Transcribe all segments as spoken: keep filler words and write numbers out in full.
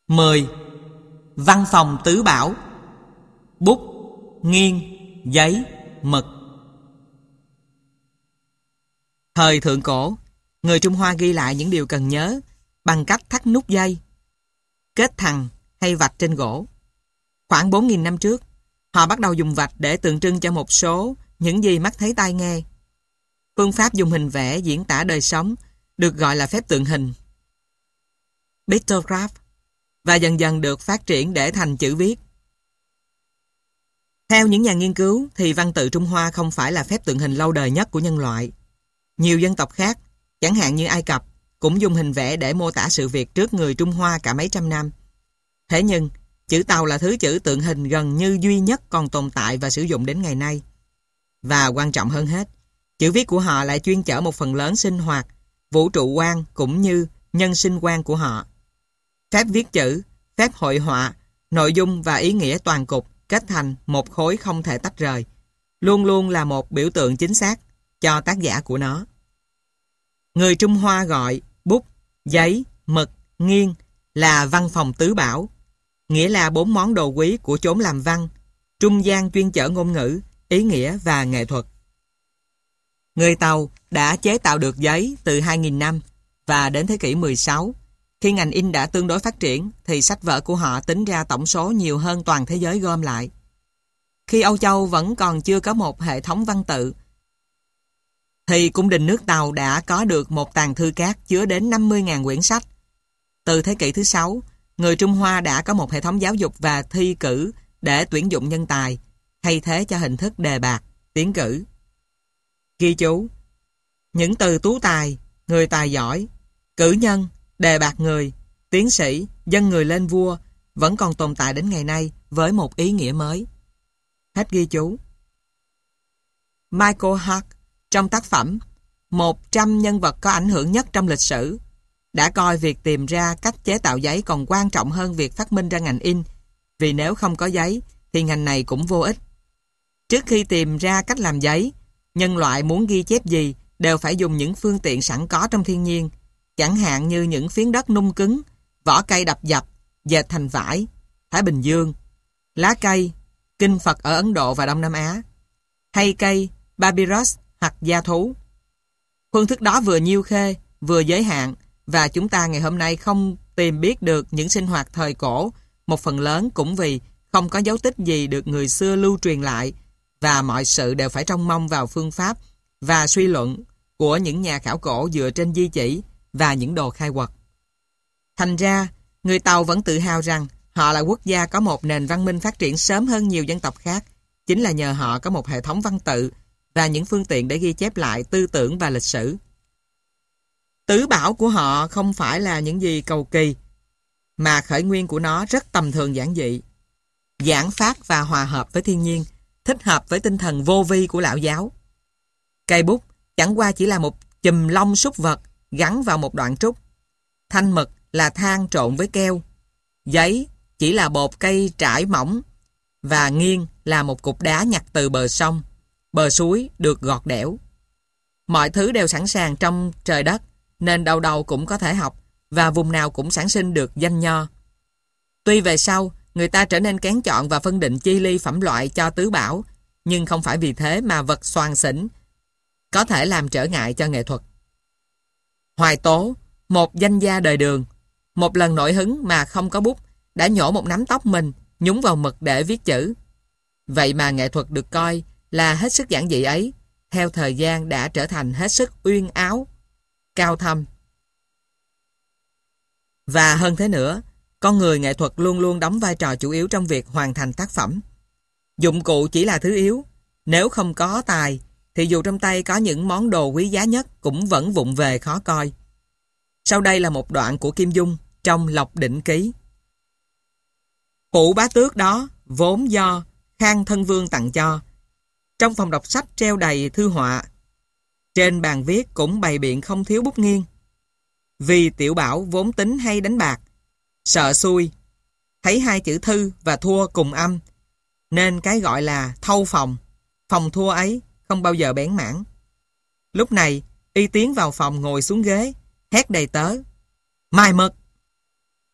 mười. Văn phòng tứ bảo: bút, nghiêng, giấy, mực. Thời thượng cổ, người Trung Hoa ghi lại những điều cần nhớ bằng cách thắt nút dây, kết thằn hay vạch trên gỗ. Khoảng bốn nghìn năm trước, họ bắt đầu dùng vạch để tượng trưng cho một số những gì mắt thấy tai nghe. Phương pháp dùng hình vẽ diễn tả đời sống được gọi là phép tượng hình, pictograph, và dần dần được phát triển để thành chữ viết. Theo những nhà nghiên cứu thì văn tự Trung Hoa không phải là phép tượng hình lâu đời nhất của nhân loại. Nhiều dân tộc khác, chẳng hạn như Ai Cập, cũng dùng hình vẽ để mô tả sự việc trước người Trung Hoa cả mấy trăm năm. Thế nhưng, chữ Tàu là thứ chữ tượng hình gần như duy nhất còn tồn tại và sử dụng đến ngày nay. Và quan trọng hơn hết, chữ viết của họ lại chuyên chở một phần lớn sinh hoạt, vũ trụ quan cũng như nhân sinh quan của họ. Phép viết chữ, phép hội họa, nội dung và ý nghĩa toàn cục kết thành một khối không thể tách rời, luôn luôn là một biểu tượng chính xác cho tác giả của nó. Người Trung Hoa gọi bút, giấy, mực, nghiêng là văn phòng tứ bảo, nghĩa là bốn món đồ quý của chốn làm văn, trung gian chuyên chở ngôn ngữ, ý nghĩa và nghệ thuật. Người Tàu đã chế tạo được giấy từ hai nghìn năm, và đến thế kỷ mười sáu, khi ngành in đã tương đối phát triển thì sách vở của họ tính ra tổng số nhiều hơn toàn thế giới gom lại. Khi Âu Châu vẫn còn chưa có một hệ thống văn tự, thì cung đình nước Tàu đã có được một tàng thư cát chứa đến năm mươi nghìn quyển sách. Từ thế kỷ thứ sáu, người Trung Hoa đã có một hệ thống giáo dục và thi cử để tuyển dụng nhân tài, thay thế cho hình thức đề bạt, tiến cử. Ghi chú: những từ tú tài, người tài giỏi, cử nhân, đề bạt người, tiến sĩ, dâng người lên vua vẫn còn tồn tại đến ngày nay với một ý nghĩa mới. Hết ghi chú. Michael Hart trong tác phẩm một trăm nhân vật có ảnh hưởng nhất trong lịch sử đã coi việc tìm ra cách chế tạo giấy còn quan trọng hơn việc phát minh ra ngành in, vì nếu không có giấy thì ngành này cũng vô ích. Trước khi tìm ra cách làm giấy, nhân loại muốn ghi chép gì đều phải dùng những phương tiện sẵn có trong thiên nhiên, chẳng hạn như những phiến đất nung cứng, vỏ cây đập dập, dệt thành vải, Thái Bình Dương, lá cây, kinh Phật ở Ấn Độ và Đông Nam Á, hay cây, papyrus hoặc da thú. Phương thức đó vừa nhiêu khê, vừa giới hạn, và chúng ta ngày hôm nay không tìm biết được những sinh hoạt thời cổ, một phần lớn cũng vì không có dấu tích gì được người xưa lưu truyền lại, và mọi sự đều phải trông mong vào phương pháp và suy luận của những nhà khảo cổ dựa trên di chỉ và những đồ khai quật. Thành ra, người Tàu vẫn tự hào rằng họ là quốc gia có một nền văn minh phát triển sớm hơn nhiều dân tộc khác, chính là nhờ họ có một hệ thống văn tự và những phương tiện để ghi chép lại tư tưởng và lịch sử. Tứ bảo của họ không phải là những gì cầu kỳ, mà khởi nguyên của nó rất tầm thường giản dị, giản phát và hòa hợp với thiên nhiên, thích hợp với tinh thần vô vi của lão giáo. Cây bút chẳng qua chỉ là một chùm lông súc vật gắn vào một đoạn trúc. Thanh mực là than trộn với keo. Giấy chỉ là bột cây trải mỏng, và nghiêng là một cục đá nhặt từ bờ sông, bờ suối được gọt đẽo. Mọi thứ đều sẵn sàng trong trời đất, nên đâu đâu cũng có thể học, và vùng nào cũng sản sinh được danh nho. Tuy về sau, người ta trở nên kén chọn và phân định chi ly phẩm loại cho tứ bảo, nhưng không phải vì thế mà vật xoàn xỉnh có thể làm trở ngại cho nghệ thuật. Hoài Tố, một danh gia đời Đường, một lần nổi hứng mà không có bút, đã nhổ một nắm tóc mình, nhúng vào mực để viết chữ. Vậy mà nghệ thuật được coi là hết sức giản dị ấy, theo thời gian đã trở thành hết sức uyên áo, cao thâm. Và hơn thế nữa, con người nghệ thuật luôn luôn đóng vai trò chủ yếu trong việc hoàn thành tác phẩm. Dụng cụ chỉ là thứ yếu. Nếu không có tài, thì dù trong tay có những món đồ quý giá nhất cũng vẫn vụng về khó coi. Sau đây là một đoạn của Kim Dung trong Lộc Đỉnh Ký. Phủ bá tước đó vốn do Khang Thân Vương tặng cho. Trong phòng đọc sách treo đầy thư họa. Trên bàn viết cũng bày biện không thiếu bút nghiêng. Vì Tiểu Bảo vốn tính hay đánh bạc, sợ xui, thấy hai chữ thư và thua cùng âm, nên cái gọi là thâu phòng, phòng thua ấy không bao giờ bén mảng. Lúc này, y tiến vào phòng ngồi xuống ghế, hét đầy tớ: "Mài mực!"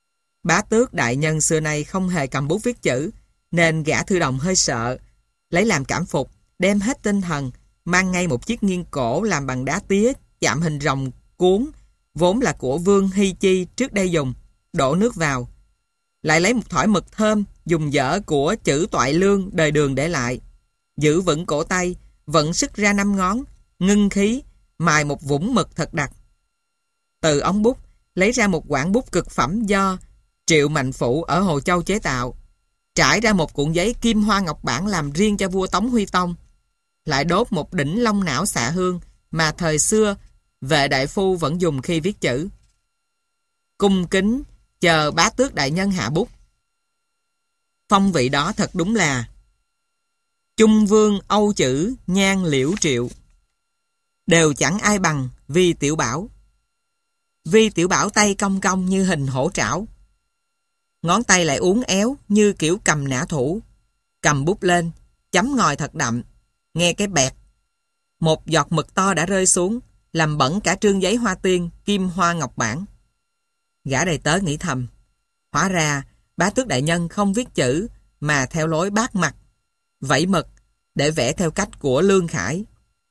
Bá tước đại nhân xưa nay không hề cầm bút viết chữ, nên gã thư đồng hơi sợ. Lấy làm cảm phục, đem hết tinh thần, mang ngay một chiếc nghiêng cổ làm bằng đá tía, chạm hình rồng cuốn, vốn là của Vương Hy Chi trước đây dùng, đổ nước vào. Lại lấy một thỏi mực thơm, dùng dở của chữ Toại Lương đời Đường để lại. Giữ vững cổ tay, vận sức ra năm ngón, ngưng khí, mài một vũng mực thật đặc. Từ ống bút, lấy ra một quảng bút cực phẩm do Triệu Mạnh Phụ ở Hồ Châu chế tạo, trải ra một cuộn giấy kim hoa ngọc bản làm riêng cho vua Tống Huy Tông. Lại đốt một đỉnh long não xạ hương mà thời xưa vệ đại phu vẫn dùng khi viết chữ. Cung kính chờ bá tước đại nhân hạ bút. Phong vị đó thật đúng là Trung Vương Âu chữ nhan liễu triệu, đều chẳng ai bằng Vi Tiểu Bảo. Vi Tiểu Bảo tay cong cong như hình hổ trảo, ngón tay lại uốn éo như kiểu cầm nã thủ. Cầm bút lên, chấm ngòi thật đậm, nghe cái bẹt. Một giọt mực to đã rơi xuống, làm bẩn cả trương giấy hoa tiên kim hoa ngọc bản. Gã đầy tớ nghĩ thầm, hóa ra bá tước đại nhân không viết chữ mà theo lối bát mặt, vẫy mực để vẽ theo cách của Lương Khải.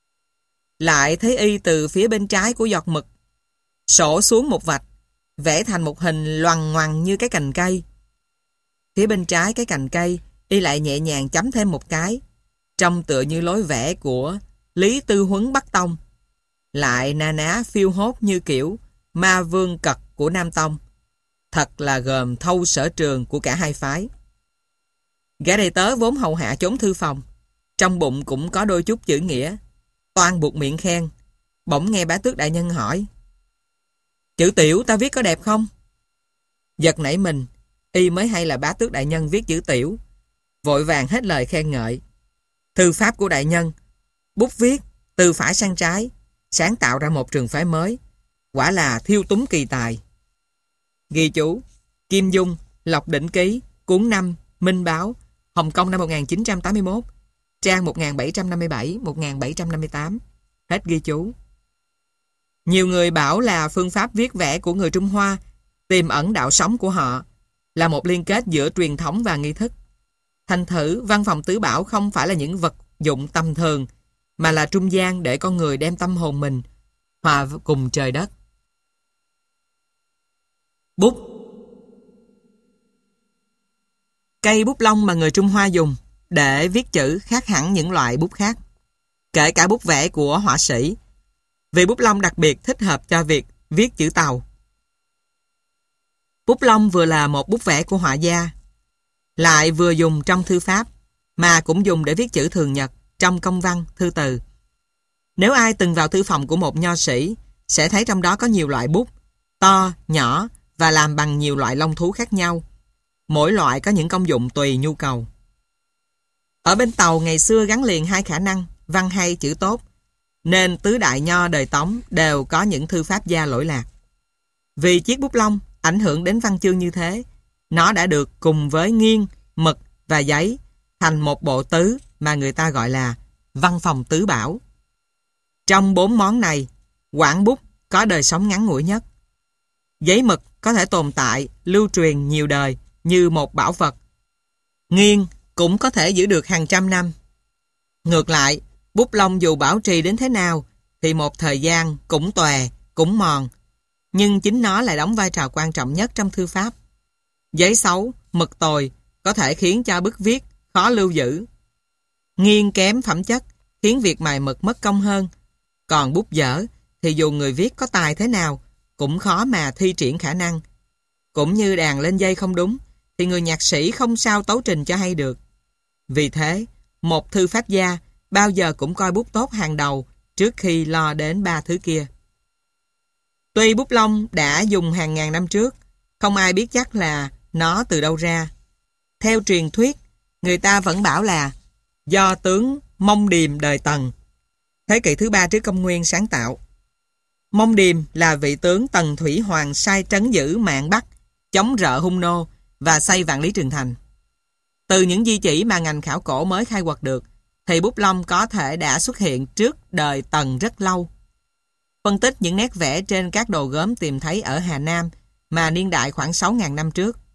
Lại thấy y từ phía bên trái của giọt mực sổ xuống một vạch, vẽ thành một hình loằng ngoằng như cái cành cây. Phía bên trái cái cành cây, y lại nhẹ nhàng chấm thêm một cái, trông tựa như lối vẽ của Lý Tư Huấn Bắc Tông. Lại na ná phiêu hốt như kiểu Ma Vương Cật của Nam Tông. Thật là gồm thâu sở trường của cả hai phái. Gã đầy tớ vốn hầu hạ chốn thư phòng, trong bụng cũng có đôi chút chữ nghĩa, toan buộc miệng khen. Bỗng nghe bá tước đại nhân hỏi, chữ tiểu ta viết có đẹp không? Giật nảy mình, y mới hay là bá tước đại nhân viết chữ tiểu, vội vàng hết lời khen ngợi. Thư pháp của đại nhân, bút viết từ phải sang trái, sáng tạo ra một trường phái mới, quả là thiêu túng kỳ tài. Ghi chú: Kim Dung, Lộc Đỉnh Ký, cuốn năm, Minh Báo, Hồng Kông năm một nghìn chín trăm tám mươi mốt, trang một nghìn bảy trăm năm mươi bảy đến một nghìn bảy trăm năm mươi tám. Hết ghi chú. Nhiều người bảo là phương pháp viết vẽ của người Trung Hoa tiềm ẩn đạo sống của họ, là một liên kết giữa truyền thống và nghi thức. Thành thử văn phòng tứ bảo không phải là những vật dụng tầm thường, mà là trung gian để con người đem tâm hồn mình hòa cùng trời đất. Bút. Cây bút lông mà người Trung Hoa dùng để viết chữ khác hẳn những loại bút khác, kể cả bút vẽ của họa sĩ, vì bút lông đặc biệt thích hợp cho việc viết chữ Tàu. Bút lông vừa là một bút vẽ của họa gia, lại vừa dùng trong thư pháp, mà cũng dùng để viết chữ thường nhật trong công văn, thư từ. Nếu ai từng vào thư phòng của một nho sĩ, sẽ thấy trong đó có nhiều loại bút, to, nhỏ và làm bằng nhiều loại lông thú khác nhau. Mỗi loại có những công dụng tùy nhu cầu. Ở bên Tàu ngày xưa gắn liền hai khả năng văn hay chữ tốt, nên tứ đại nho đời Tống đều có những thư pháp gia lỗi lạc. Vì chiếc bút lông ảnh hưởng đến văn chương như thế, nó đã được cùng với nghiêng, mực và giấy thành một bộ tứ mà người ta gọi là văn phòng tứ bảo. Trong bốn món này, quảng bút có đời sống ngắn ngủi nhất. Giấy mực có thể tồn tại, lưu truyền nhiều đời như một bảo vật. Nghiêng cũng có thể giữ được hàng trăm năm. Ngược lại, bút lông dù bảo trì đến thế nào thì một thời gian cũng tòe, cũng mòn, nhưng chính nó lại đóng vai trò quan trọng nhất trong thư pháp. Giấy xấu, mực tồi có thể khiến cho bức viết khó lưu giữ. Nghiêng kém phẩm chất khiến việc mài mực mất công hơn. Còn bút dở thì dù người viết có tài thế nào cũng khó mà thi triển khả năng. Cũng như đàn lên dây không đúng thì người nhạc sĩ không sao tấu trình cho hay được. Vì thế, một thư pháp gia bao giờ cũng coi bút tốt hàng đầu trước khi lo đến ba thứ kia. Tuy bút lông đã dùng hàng ngàn năm trước, không ai biết chắc là nó từ đâu ra. Theo truyền thuyết, người ta vẫn bảo là do tướng Mông Điềm đời Tần, thế kỷ thứ ba trước công nguyên sáng tạo. Mông Điềm là vị tướng Tần Thủy Hoàng sai trấn giữ Mạn Bắc, chống rợ hung nô và xây Vạn Lý Trường Thành. Từ những di chỉ mà ngành khảo cổ mới khai quật được, thì bút lông có thể đã xuất hiện trước đời Tần rất lâu. Phân tích những nét vẽ trên các đồ gốm tìm thấy ở Hà Nam mà niên đại khoảng sáu nghìn năm trước,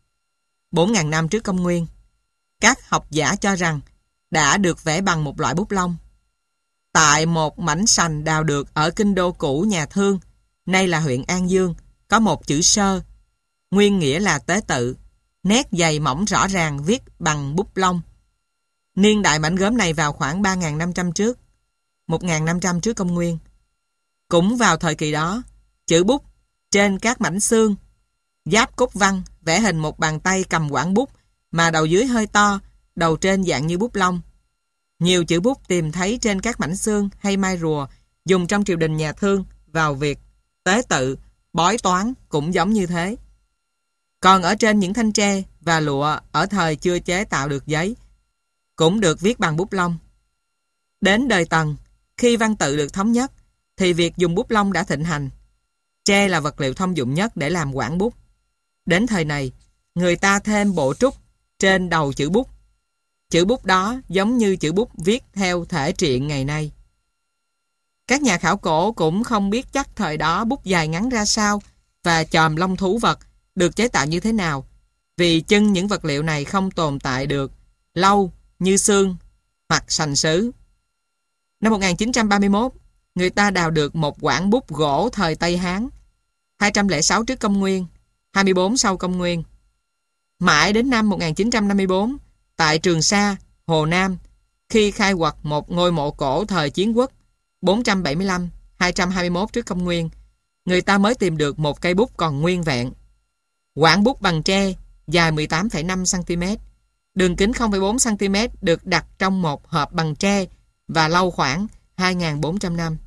bốn nghìn năm trước công nguyên. Các học giả cho rằng đã được vẽ bằng một loại bút lông. Tại một mảnh sành đào được ở kinh đô cũ nhà Thương, nay là huyện An Dương, có một chữ sơ, nguyên nghĩa là tế tự, nét dày mỏng rõ ràng viết bằng bút lông. Niên đại mảnh gốm này vào khoảng ba nghìn năm trăm trước, một nghìn năm trăm trước công nguyên. Cũng vào thời kỳ đó, chữ bút trên các mảnh xương, giáp cốt văn vẽ hình một bàn tay cầm quảng bút mà đầu dưới hơi to, đầu trên dạng như bút lông. Nhiều chữ bút tìm thấy trên các mảnh xương hay mai rùa dùng trong triều đình nhà Thương vào việc tế tự, bói toán cũng giống như thế. Còn ở trên những thanh tre và lụa ở thời chưa chế tạo được giấy, cũng được viết bằng bút lông. Đến đời Tần, khi văn tự được thống nhất, thì việc dùng bút lông đã thịnh hành. Tre là vật liệu thông dụng nhất để làm quảng bút. Đến thời này, người ta thêm bộ trúc trên đầu chữ bút. Chữ bút đó giống như chữ bút viết theo thể truyện ngày nay. Các nhà khảo cổ cũng không biết chắc thời đó bút dài ngắn ra sao và chòm lông thú vật được chế tạo như thế nào, vì chân những vật liệu này không tồn tại được lâu như xương hoặc sành sứ. Năm một nghìn chín trăm ba mươi mốt, người ta đào được một quảng bút gỗ thời Tây Hán, hai trăm lẻ sáu trước công nguyên, hai mươi bốn sau công nguyên. Mãi đến năm một nghìn chín trăm năm mươi bốn, tại Trường Sa, Hồ Nam, khi khai quật một ngôi mộ cổ thời Chiến Quốc bốn trăm bảy mươi lăm, hai trăm hai mươi mốt trước công nguyên, người ta mới tìm được một cây bút còn nguyên vẹn. Quảng bút bằng tre, dài mười tám phẩy năm xăng-ti-mét, đường kính không phẩy bốn xăng-ti-mét được đặt trong một hộp bằng tre và lâu khoảng hai nghìn bốn trăm năm.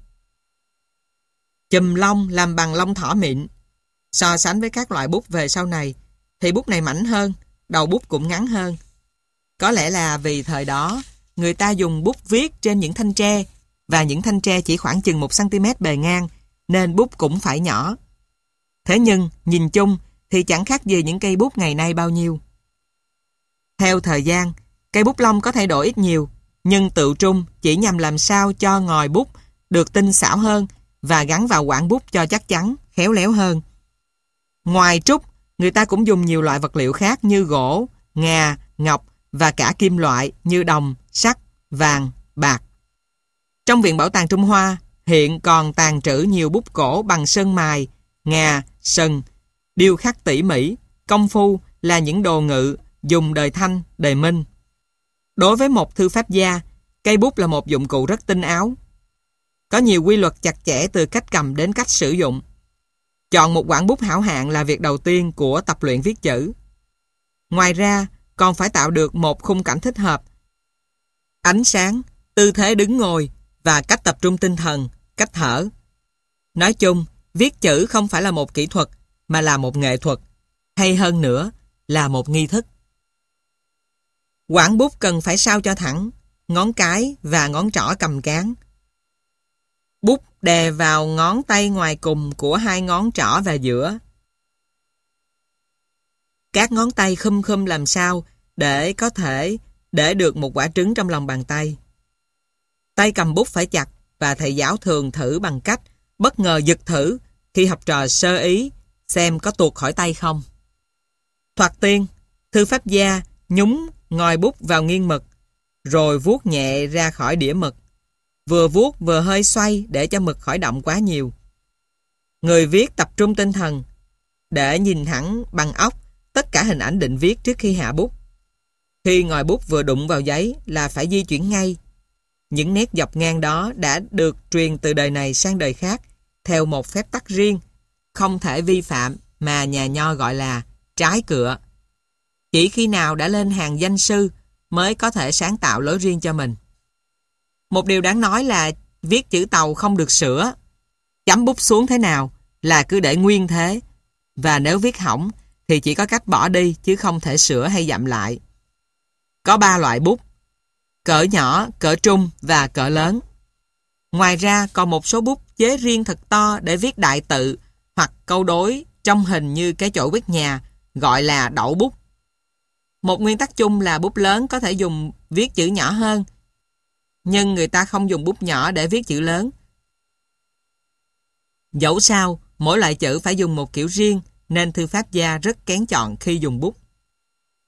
Chùm lông làm bằng lông thỏ mịn. So sánh với các loại bút về sau này, thì bút này mảnh hơn, đầu bút cũng ngắn hơn. Có lẽ là vì thời đó, người ta dùng bút viết trên những thanh tre, và những thanh tre chỉ khoảng chừng một xăng-ti-mét bề ngang, nên bút cũng phải nhỏ. Thế nhưng, nhìn chung, thì chẳng khác gì những cây bút ngày nay bao nhiêu. Theo thời gian, cây bút lông có thay đổi ít nhiều, nhưng tự trung chỉ nhằm làm sao cho ngòi bút được tinh xảo hơn và gắn vào quảng bút cho chắc chắn, khéo léo hơn. Ngoài trúc, người ta cũng dùng nhiều loại vật liệu khác như gỗ, ngà, ngọc và cả kim loại như đồng, sắt, vàng, bạc. Trong Viện Bảo tàng Trung Hoa, hiện còn tàng trữ nhiều bút cổ bằng sơn mài, ngà, sừng, điêu khắc tỉ mỉ, công phu là những đồ ngự dùng đời Thanh, đời Minh. Đối với một thư pháp gia, cây bút là một dụng cụ rất tinh áo. Có nhiều quy luật chặt chẽ từ cách cầm đến cách sử dụng. Chọn một quảng bút hảo hạng là việc đầu tiên của tập luyện viết chữ. Ngoài ra, còn phải tạo được một khung cảnh thích hợp. Ánh sáng, tư thế đứng ngồi và cách tập trung tinh thần, cách thở. Nói chung, viết chữ không phải là một kỹ thuật mà là một nghệ thuật, hay hơn nữa là một nghi thức. Quảng bút cần phải sao cho thẳng, ngón cái và ngón trỏ cầm cán. Bút đè vào ngón tay ngoài cùng của hai ngón trỏ và giữa. Các ngón tay khum khum làm sao để có thể để được một quả trứng trong lòng bàn tay. Tay cầm bút phải chặt và thầy giáo thường thử bằng cách bất ngờ giật thử khi học trò sơ ý xem có tuột khỏi tay không. Thoạt tiên, thư pháp gia nhúng ngòi bút vào nghiêng mực, rồi vuốt nhẹ ra khỏi đĩa mực. Vừa vuốt vừa hơi xoay để cho mực khỏi động quá nhiều. Người viết tập trung tinh thần để nhìn thẳng bằng óc tất cả hình ảnh định viết trước khi hạ bút. Khi ngòi bút vừa đụng vào giấy là phải di chuyển ngay. Những nét dọc ngang đó đã được truyền từ đời này sang đời khác theo một phép tắc riêng, không thể vi phạm mà nhà nho gọi là trái cựa. Chỉ khi nào đã lên hàng danh sư mới có thể sáng tạo lối riêng cho mình. Một điều đáng nói là viết chữ tàu không được sửa. Chấm bút xuống thế nào là cứ để nguyên thế, và nếu viết hỏng thì chỉ có cách bỏ đi chứ không thể sửa hay dặm lại. Có ba loại bút: cỡ nhỏ, cỡ trung và cỡ lớn. Ngoài ra còn một số bút chế riêng thật to để viết đại tự hoặc câu đối trong hình như cái chổi quét nhà, gọi là đậu bút. Một nguyên tắc chung là bút lớn có thể dùng viết chữ nhỏ hơn, nhưng người ta không dùng bút nhỏ để viết chữ lớn. Dẫu sao, mỗi loại chữ phải dùng một kiểu riêng, nên thư pháp gia rất kén chọn khi dùng bút.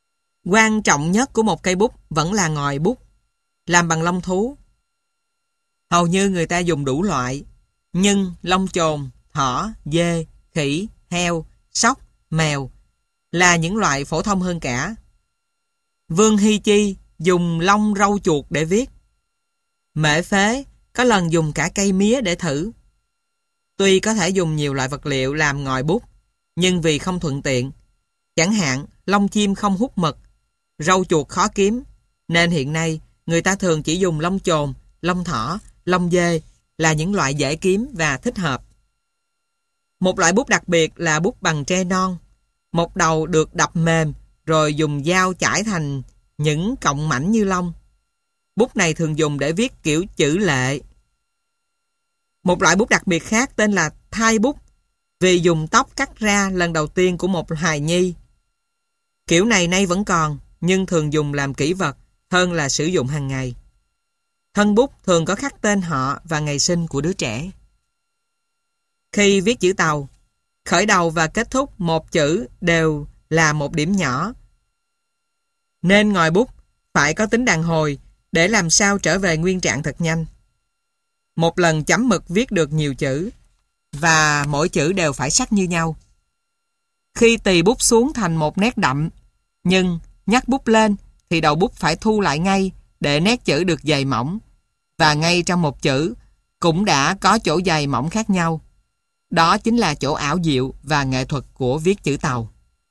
Quan trọng nhất của một cây bút vẫn là ngòi bút, làm bằng lông thú. Hầu như người ta dùng đủ loại, nhưng lông chồn, thỏ, dê, khỉ, heo, sóc, mèo là những loại phổ thông hơn cả. Vương Hy Chi dùng lông râu chuột để viết. Mễ Phế có lần dùng cả cây mía để thử. Tuy có thể dùng nhiều loại vật liệu làm ngòi bút, nhưng vì không thuận tiện, chẳng hạn lông chim không hút mực, râu chuột khó kiếm, nên hiện nay người ta thường chỉ dùng lông chồn, lông thỏ, lông dê là những loại dễ kiếm và thích hợp. Một loại bút đặc biệt là bút bằng tre non. Một đầu được đập mềm rồi dùng dao chải thành những cọng mảnh như lông. Bút này thường dùng để viết kiểu chữ lệ. Một loại bút đặc biệt khác tên là thai bút, vì dùng tóc cắt ra lần đầu tiên của một hài nhi. Kiểu này nay vẫn còn, nhưng thường dùng làm kỷ vật hơn là sử dụng hàng ngày. Thân bút thường có khắc tên họ và ngày sinh của đứa trẻ. Khi viết chữ Tàu, khởi đầu và kết thúc một chữ đều là một điểm nhỏ, nên ngòi bút phải có tính đàn hồi để làm sao trở về nguyên trạng thật nhanh. Một lần chấm mực viết được nhiều chữ, và mỗi chữ đều phải sắc như nhau. Khi tì bút xuống thành một nét đậm, nhưng nhắc bút lên thì đầu bút phải thu lại ngay để nét chữ được dày mỏng, và ngay trong một chữ cũng đã có chỗ dày mỏng khác nhau. Đó chính là chỗ ảo diệu và nghệ thuật của viết chữ Tàu.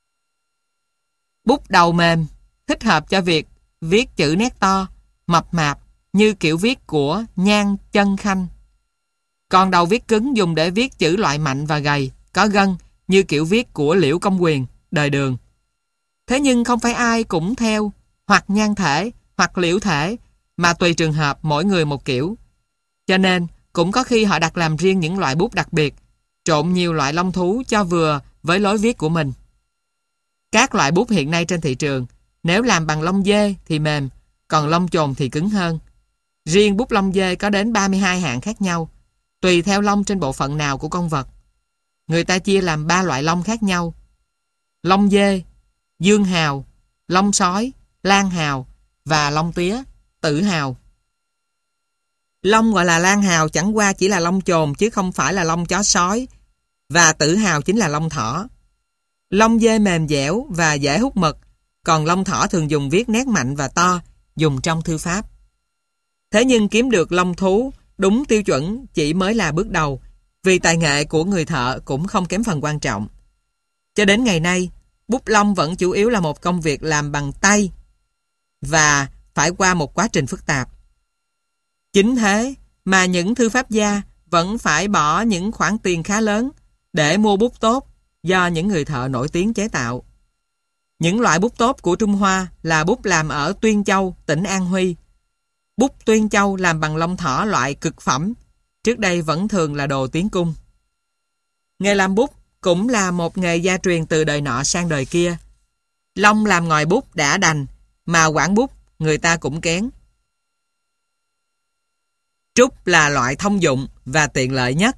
Bút đầu mềm thích hợp cho việc viết chữ nét to, mập mạp như kiểu viết của Nhan Chân Khanh. Còn đầu viết cứng dùng để viết chữ loại mạnh và gầy, có gân như kiểu viết của Liễu Công Quyền, đời Đường. Thế nhưng không phải ai cũng theo hoặc nhan thể hoặc liễu thể, mà tùy trường hợp mỗi người một kiểu. Cho nên cũng có khi họ đặt làm riêng những loại bút đặc biệt, trộn nhiều loại lông thú cho vừa với lối viết của mình. Các loại bút hiện nay trên thị trường, nếu làm bằng lông dê thì mềm, còn lông chồn thì cứng hơn. Riêng bút lông dê có đến ba mươi hai hạng khác nhau, tùy theo lông trên bộ phận nào của con vật. Người ta chia làm ba loại lông khác nhau: lông dê, dương hào, lông sói, lan hào và lông tía, tử hào. Lông gọi là lan hào chẳng qua chỉ là lông chồn chứ không phải là lông chó sói, và tử hào chính là lông thỏ. Lông dê mềm dẻo và dễ hút mực, còn lông thỏ thường dùng viết nét mạnh và to, dùng trong thư pháp. Thế nhưng kiếm được lông thú đúng tiêu chuẩn chỉ mới là bước đầu, vì tài nghệ của người thợ cũng không kém phần quan trọng. Cho đến ngày nay, bút lông vẫn chủ yếu là một công việc làm bằng tay và phải qua một quá trình phức tạp. Chính thế mà những thư pháp gia vẫn phải bỏ những khoản tiền khá lớn để mua bút tốt do những người thợ nổi tiếng chế tạo. Những loại bút tốt của Trung Hoa là bút làm ở Tuyên Châu, tỉnh An Huy. Bút Tuyên Châu làm bằng lông thỏ loại cực phẩm, trước đây vẫn thường là đồ tiến cung. Nghề làm bút cũng là một nghề gia truyền từ đời nọ sang đời kia. Lông làm ngòi bút đã đành, mà quảng bút người ta cũng kén. Trúc là loại thông dụng và tiện lợi nhất,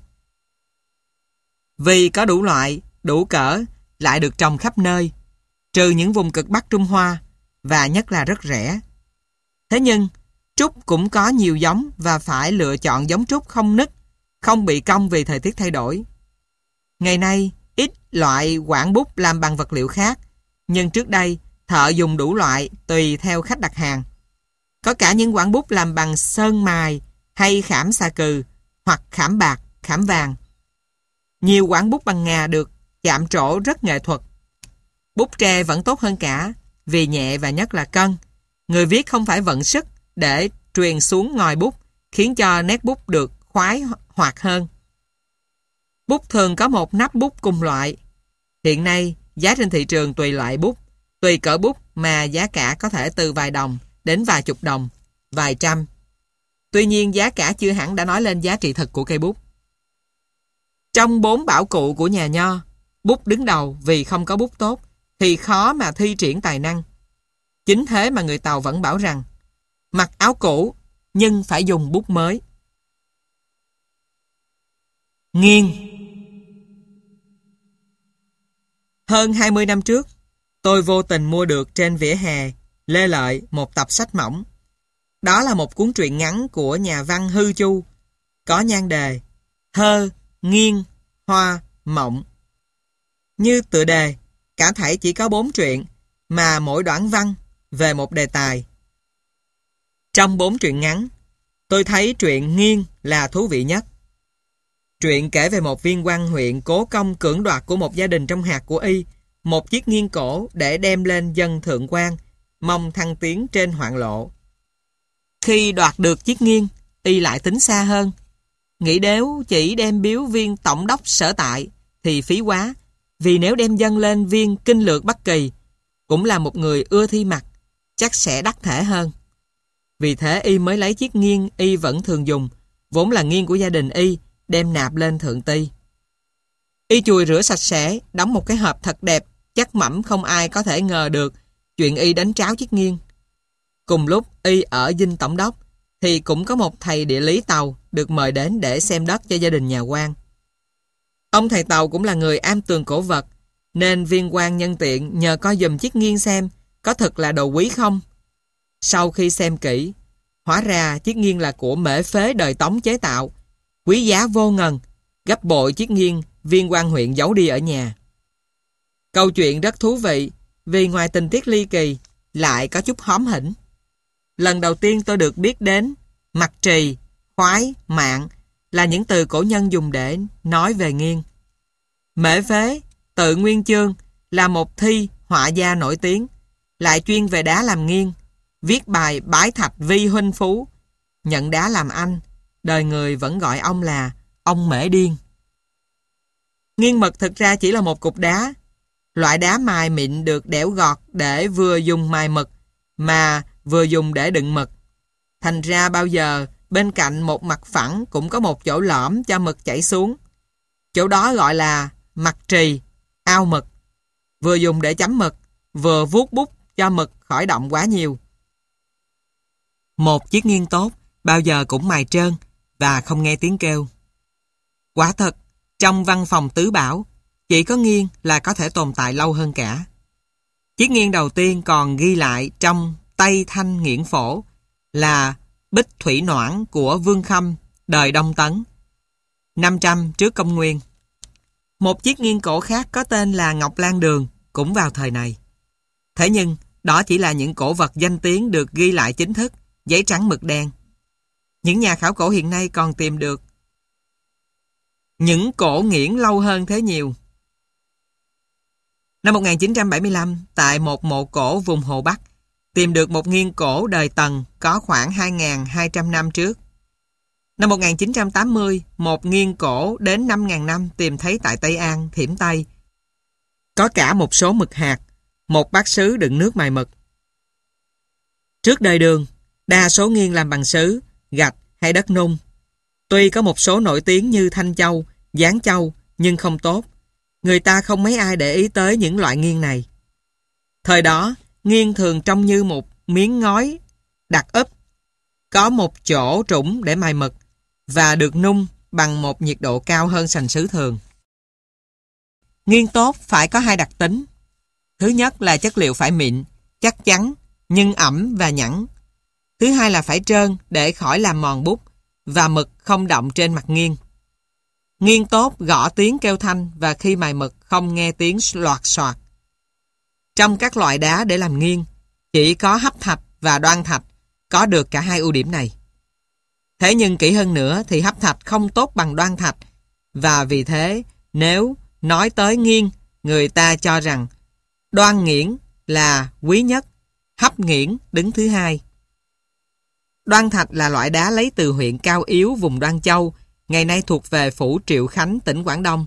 vì có đủ loại, đủ cỡ, lại được trồng khắp nơi, trừ những vùng cực Bắc Trung Hoa, và nhất là rất rẻ. Thế nhưng, trúc cũng có nhiều giống và phải lựa chọn giống trúc không nứt, không bị cong vì thời tiết thay đổi. Ngày nay, ít loại quảng bút làm bằng vật liệu khác, nhưng trước đây, thợ dùng đủ loại tùy theo khách đặt hàng. Có cả những quảng bút làm bằng sơn mài hay khảm xà cừ, hoặc khảm bạc, khảm vàng. Nhiều quảng bút bằng ngà được chạm trổ rất nghệ thuật. Bút tre vẫn tốt hơn cả, vì nhẹ và nhất là cân. Người viết không phải vận sức để truyền xuống ngòi bút, khiến cho nét bút được khoái hoạt hơn. Bút thường có một nắp bút cùng loại. Hiện nay, giá trên thị trường tùy loại bút, tùy cỡ bút mà giá cả có thể từ vài đồng đến vài chục đồng, vài trăm. Tuy nhiên, giá cả chưa hẳn đã nói lên giá trị thực của cây bút. Trong bốn bảo cụ của nhà Nho, bút đứng đầu vì không có bút tốt thì khó mà thi triển tài năng. Chính thế mà người Tàu vẫn bảo rằng mặc áo cũ nhưng phải dùng bút mới. Nghiêng. Hơn hai mươi năm trước, tôi vô tình mua được trên vỉa hè Lê Lợi một tập sách mỏng. Đó là một cuốn truyện ngắn của nhà văn Hư Chu, có nhan đề Thơ, Nghiêng, Hoa, Mộng. Như tựa đề, cả thảy chỉ có bốn truyện, mà mỗi đoạn văn về một đề tài. Trong bốn truyện ngắn, tôi thấy truyện Nghiêng là thú vị nhất. Truyện kể về một viên quan huyện cố công cưỡng đoạt của một gia đình trong hạt của y một chiếc nghiêng cổ để đem lên dân thượng quan, mong thăng tiến trên hoạn lộ. Khi đoạt được chiếc nghiêng, y lại tính xa hơn. Nghĩ nếu chỉ đem biếu viên tổng đốc sở tại thì phí quá, vì nếu đem dâng lên viên kinh lược Bắc Kỳ, cũng là một người ưa thi mặt, chắc sẽ đắc thể hơn. Vì thế y mới lấy chiếc nghiêng y vẫn thường dùng, vốn là nghiêng của gia đình y, đem nạp lên thượng ti. Y chùi rửa sạch sẽ, đóng một cái hộp thật đẹp, chắc mẩm không ai có thể ngờ được chuyện y đánh tráo chiếc nghiêng. Cùng lúc y ở dinh tổng đốc, thì cũng có một thầy địa lý Tàu được mời đến để xem đất cho gia đình nhà quan. Ông thầy Tàu cũng là người am tường cổ vật, nên viên quan nhân tiện nhờ coi giùm chiếc nghiêng xem có thật là đồ quý không. Sau khi xem kỹ, hóa ra chiếc nghiêng là của Mễ Phế đời Tống chế tạo, quý giá vô ngần, gấp bội chiếc nghiêng viên quan huyện giấu đi ở nhà. Câu chuyện rất thú vị, vì ngoài tình tiết ly kỳ, lại có chút hóm hỉnh. Lần đầu tiên tôi được biết đến mặt trì, khoái, mạng là những từ cổ nhân dùng để nói về nghiêng. Mễ Phế, tự Nguyên Chương, là một thi họa gia nổi tiếng, lại chuyên về đá làm nghiêng, viết bài Bái Thạch Vi Huynh Phú, nhận đá làm anh, đời người vẫn gọi ông là ông Mễ Điên. Nghiêng mực thực ra chỉ là một cục đá, loại đá mài mịn được đẽo gọt để vừa dùng mài mực, mà vừa dùng để đựng mực. Thành ra bao giờ bên cạnh một mặt phẳng cũng có một chỗ lõm cho mực chảy xuống. Chỗ đó gọi là mặt trì, ao mực. Vừa dùng để chấm mực, vừa vuốt bút cho mực khỏi động quá nhiều. Một chiếc nghiêng tốt bao giờ cũng mài trơn và không nghe tiếng kêu. Quả thật, trong văn phòng tứ bảo, chỉ có nghiêng là có thể tồn tại lâu hơn cả. Chiếc nghiêng đầu tiên còn ghi lại trong Tây Thanh Nghiễn Phổ là Bích Thủy Noãn của Vương Khâm, đời Đông Tấn, năm trăm trước công nguyên. Một chiếc nghiêng cổ khác có tên là Ngọc Lan Đường cũng vào thời này. Thế nhưng, đó chỉ là những cổ vật danh tiếng được ghi lại chính thức, giấy trắng mực đen. Những nhà khảo cổ hiện nay còn tìm được những cổ nghiễn lâu hơn thế nhiều. Năm một nghìn chín trăm bảy mươi lăm, tại một mộ cổ vùng Hồ Bắc, tìm được một nghiêng cổ đời Tần có khoảng hai nghìn hai trăm năm trước. Năm một nghìn chín trăm tám mươi, một nghiêng cổ đến năm nghìn năm tìm thấy tại Tây An, Thiểm Tây. Có cả một số mực hạt, một bát sứ đựng nước mài mực. Trước đời Đường, đa số nghiêng làm bằng sứ, gạch hay đất nung. Tuy có một số nổi tiếng như Thanh Châu, Giáng Châu, nhưng không tốt. Người ta không mấy ai để ý tới những loại nghiêng này. Thời đó, nghiêng thường trông như một miếng ngói đặt úp, có một chỗ trũng để mài mực và được nung bằng một nhiệt độ cao hơn sành sứ thường. Nghiêng tốt phải có hai đặc tính. Thứ nhất là chất liệu phải mịn, chắc chắn, nhưng ẩm và nhẵn. Thứ hai là phải trơn để khỏi làm mòn bút và mực không động trên mặt nghiêng. Nghiêng tốt gõ tiếng kêu thanh và khi mài mực không nghe tiếng loạt soạt. Trong các loại đá để làm nghiêng, chỉ có hấp thạch và đoan thạch có được cả hai ưu điểm này. Thế nhưng kỹ hơn nữa thì hấp thạch không tốt bằng đoan thạch, và vì thế nếu nói tới nghiêng, người ta cho rằng đoan nghiễn là quý nhất, hấp nghiễn đứng thứ hai. Đoan thạch là loại đá lấy từ huyện Cao Yếu vùng Đoan Châu, ngày nay thuộc về phủ Triệu Khánh, tỉnh Quảng Đông.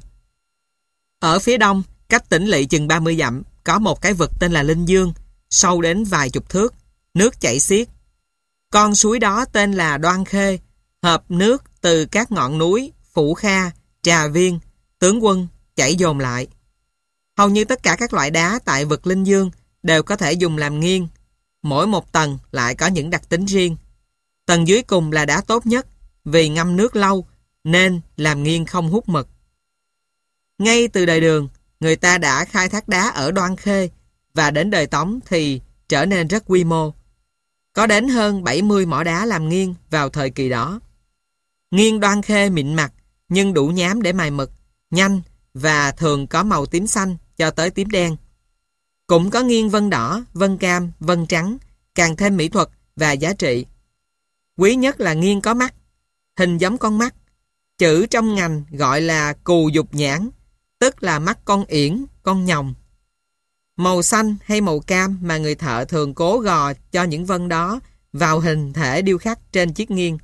Ở phía đông, cách tỉnh Lỵ chừng ba mươi dặm, có một cái vực tên là Linh Dương, sâu đến vài chục thước, nước chảy xiết. Con suối đó tên là Đoan Khê, hợp nước từ các ngọn núi Phủ Kha, Trà Viên, Tướng Quân chảy dồn lại. Hầu như tất cả các loại đá tại vực Linh Dương đều có thể dùng làm nghiêng. Mỗi một tầng lại có những đặc tính riêng. Tầng dưới cùng là đá tốt nhất vì ngâm nước lâu nên làm nghiêng không hút mực. Ngay từ đời Đường, người ta đã khai thác đá ở Đoan Khê và đến đời Tống thì trở nên rất quy mô. Có đến hơn bảy mươi mỏ đá làm nghiêng vào thời kỳ đó. Nghiêng Đoan Khê mịn mặt nhưng đủ nhám để mài mực, nhanh và thường có màu tím xanh cho tới tím đen. Cũng có nghiêng vân đỏ, vân cam, vân trắng, càng thêm mỹ thuật và giá trị. Quý nhất là nghiêng có mắt, hình giống con mắt. Chữ trong ngành gọi là cù dục nhãn, tức là mắt con yển, con nhồng. Màu xanh hay màu cam mà người thợ thường cố gò cho những vân đó vào hình thể điêu khắc trên chiếc nghiêng.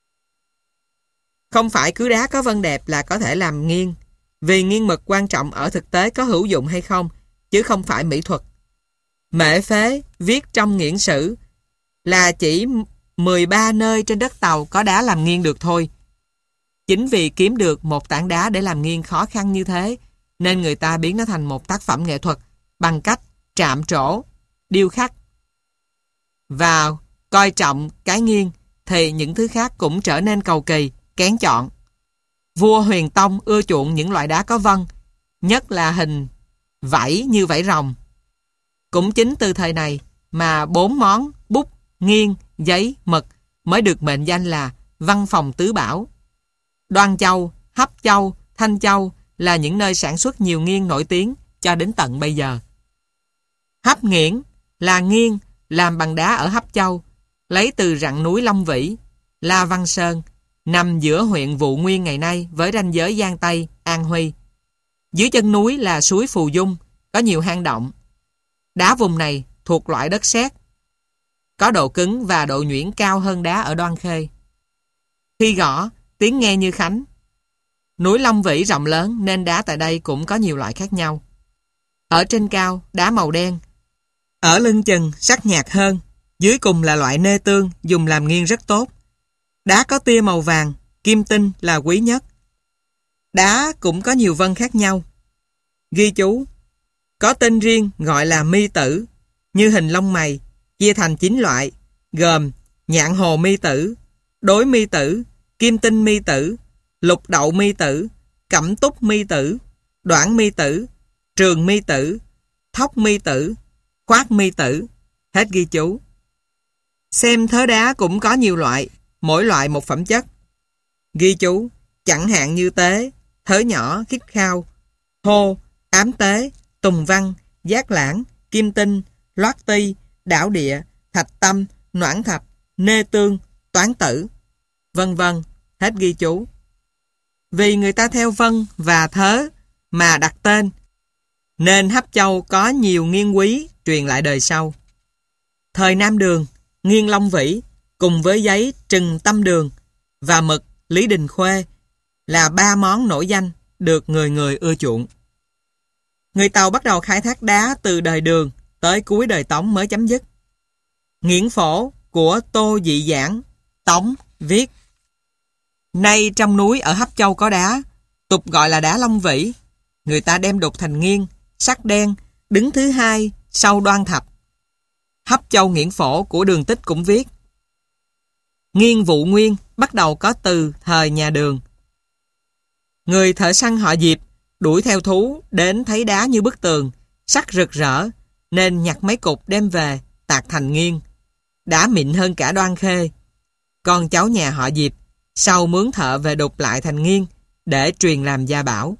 Không phải cứ đá có vân đẹp là có thể làm nghiêng, vì nghiêng mực quan trọng ở thực tế có hữu dụng hay không, chứ không phải mỹ thuật. Mễ Phế viết trong Nghiễn Sử là chỉ mười ba nơi trên đất Tàu có đá làm nghiêng được thôi. Chính vì kiếm được một tảng đá để làm nghiêng khó khăn như thế, nên người ta biến nó thành một tác phẩm nghệ thuật bằng cách trạm trổ, điêu khắc. Và coi trọng cái nghiêng thì những thứ khác cũng trở nên cầu kỳ, kén chọn. Vua Huyền Tông ưa chuộng những loại đá có vân, nhất là hình vảy như vảy rồng. Cũng chính từ thời này mà bốn món bút, nghiêng, giấy, mực mới được mệnh danh là văn phòng tứ bảo. Đoan Châu, Hấp Châu, Thanh Châu là những nơi sản xuất nhiều nghiêng nổi tiếng cho đến tận bây giờ. Hấp Nghiễn là nghiêng làm bằng đá ở Hấp Châu, lấy từ rặng núi Long Vĩ, La Văn Sơn, nằm giữa huyện Vụ Nguyên ngày nay với ranh giới Giang Tây, An Huy. Dưới chân núi là suối Phù Dung, có nhiều hang động. Đá vùng này thuộc loại đất sét, có độ cứng và độ nhuyễn cao hơn đá ở Đoan Khê. Khi gõ, tiếng nghe như khánh. Núi Long Vĩ rộng lớn nên đá tại đây cũng có nhiều loại khác nhau. Ở trên cao, đá màu đen. Ở lưng chừng, sắc nhạt hơn. Dưới cùng là loại nê tương, dùng làm nghiêng rất tốt. Đá có tia màu vàng, kim tinh là quý nhất. Đá cũng có nhiều vân khác nhau. Ghi chú, có tên riêng gọi là mi tử, như hình lông mày, chia thành chín loại, gồm nhạn hồ mi tử, đối mi tử, kim tinh mi tử, lục đậu mi tử, cẩm túc mi tử, đoạn mi tử, trường mi tử, thóc mi tử, khoát mi tử. Hết ghi chú. Xem thớ đá cũng có nhiều loại, mỗi loại một phẩm chất. Ghi chú, chẳng hạn như tế, thớ nhỏ, khít khao, thô, ám tế, tùng văn, giác lãng, kim tinh, loát ti, đảo địa, thạch tâm, noãn thạch, nê tương, toán tử, vân vân. Hết ghi chú. Vì người ta theo vân và thớ mà đặt tên, nên Hấp Châu có nhiều nghiêng quý truyền lại đời sau. Thời Nam Đường, nghiêng Long Vĩ cùng với giấy Trừng Tâm Đường và mực Lý Đình Khuê là ba món nổi danh được người người ưa chuộng. Người Tàu bắt đầu khai thác đá từ đời Đường tới cuối đời Tống mới chấm dứt. Nghiễn Phổ của Tô Dị Giảng, Tống viết: nay trong núi ở Hấp Châu có đá, tục gọi là đá Long Vĩ. Người ta đem đục thành nghiêng, sắc đen, đứng thứ hai sau Đoan Thạch. Hấp Châu Nghiễn Phổ của Đường Tích cũng viết: nghiêng Vụ Nguyên bắt đầu có từ thời nhà Đường. Người thợ săn họ Diệp đuổi theo thú đến thấy đá như bức tường, sắc rực rỡ, nên nhặt mấy cục đem về tạc thành nghiêng. Đá mịn hơn cả Đoan Khê. Con cháu nhà họ Diệp sau mướn thợ về đục lại thành nghiêng để truyền làm gia bảo.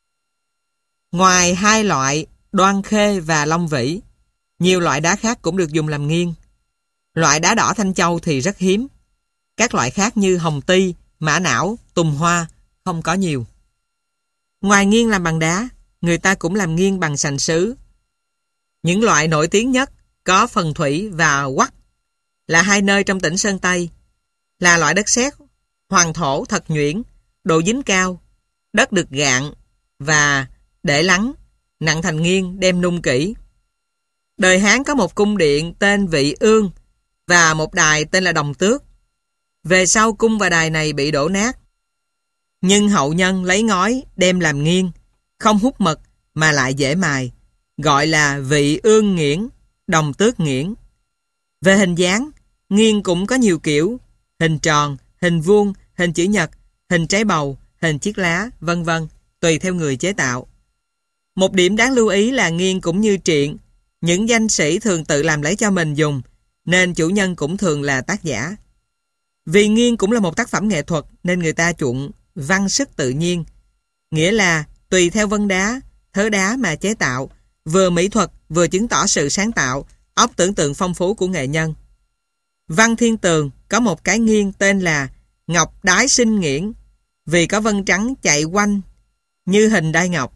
Ngoài hai loại Đoan Khê và Long Vĩ, nhiều loại đá khác cũng được dùng làm nghiêng. Loại đá đỏ Thanh Châu thì rất hiếm. Các loại khác như hồng ti, mã não, tùng hoa không có nhiều. Ngoài nghiêng làm bằng đá, người ta cũng làm nghiêng bằng sành sứ. Những loại nổi tiếng nhất có Phần Thủy và Quắc, là hai nơi trong tỉnh Sơn Tây, là loại đất sét, hoàng thổ thật nhuyễn, độ dính cao, đất được gạn và để lắng, nặng thành nghiêng đem nung kỹ. Đời Hán có một cung điện tên Vị Ương và một đài tên là Đồng Tước. Về sau cung và đài này bị đổ nát, nhưng hậu nhân lấy ngói đem làm nghiêng, không hút mật mà lại dễ mài, gọi là Vị Ương nghiễn, Đồng Tước nghiễn. Về hình dáng, nghiêng cũng có nhiều kiểu: hình tròn, hình vuông, hình chữ nhật, hình trái bầu, hình chiếc lá, vân vân, tùy theo người chế tạo. Một điểm đáng lưu ý là nghiêng cũng như triện, Những danh sĩ thường tự làm lấy cho mình dùng, nên chủ nhân cũng thường là tác giả. Vì nghiêng cũng là một tác phẩm nghệ thuật nên người ta chuộng văn sức tự nhiên, nghĩa là tùy theo vân đá, thớ đá mà chế tạo, vừa mỹ thuật vừa chứng tỏ sự sáng tạo, óc tưởng tượng phong phú của nghệ nhân. Văn Thiên Tường có một cái nghiêng tên là Ngọc Đái Sinh Nghiễn, vì có vân trắng chạy quanh như hình đai ngọc.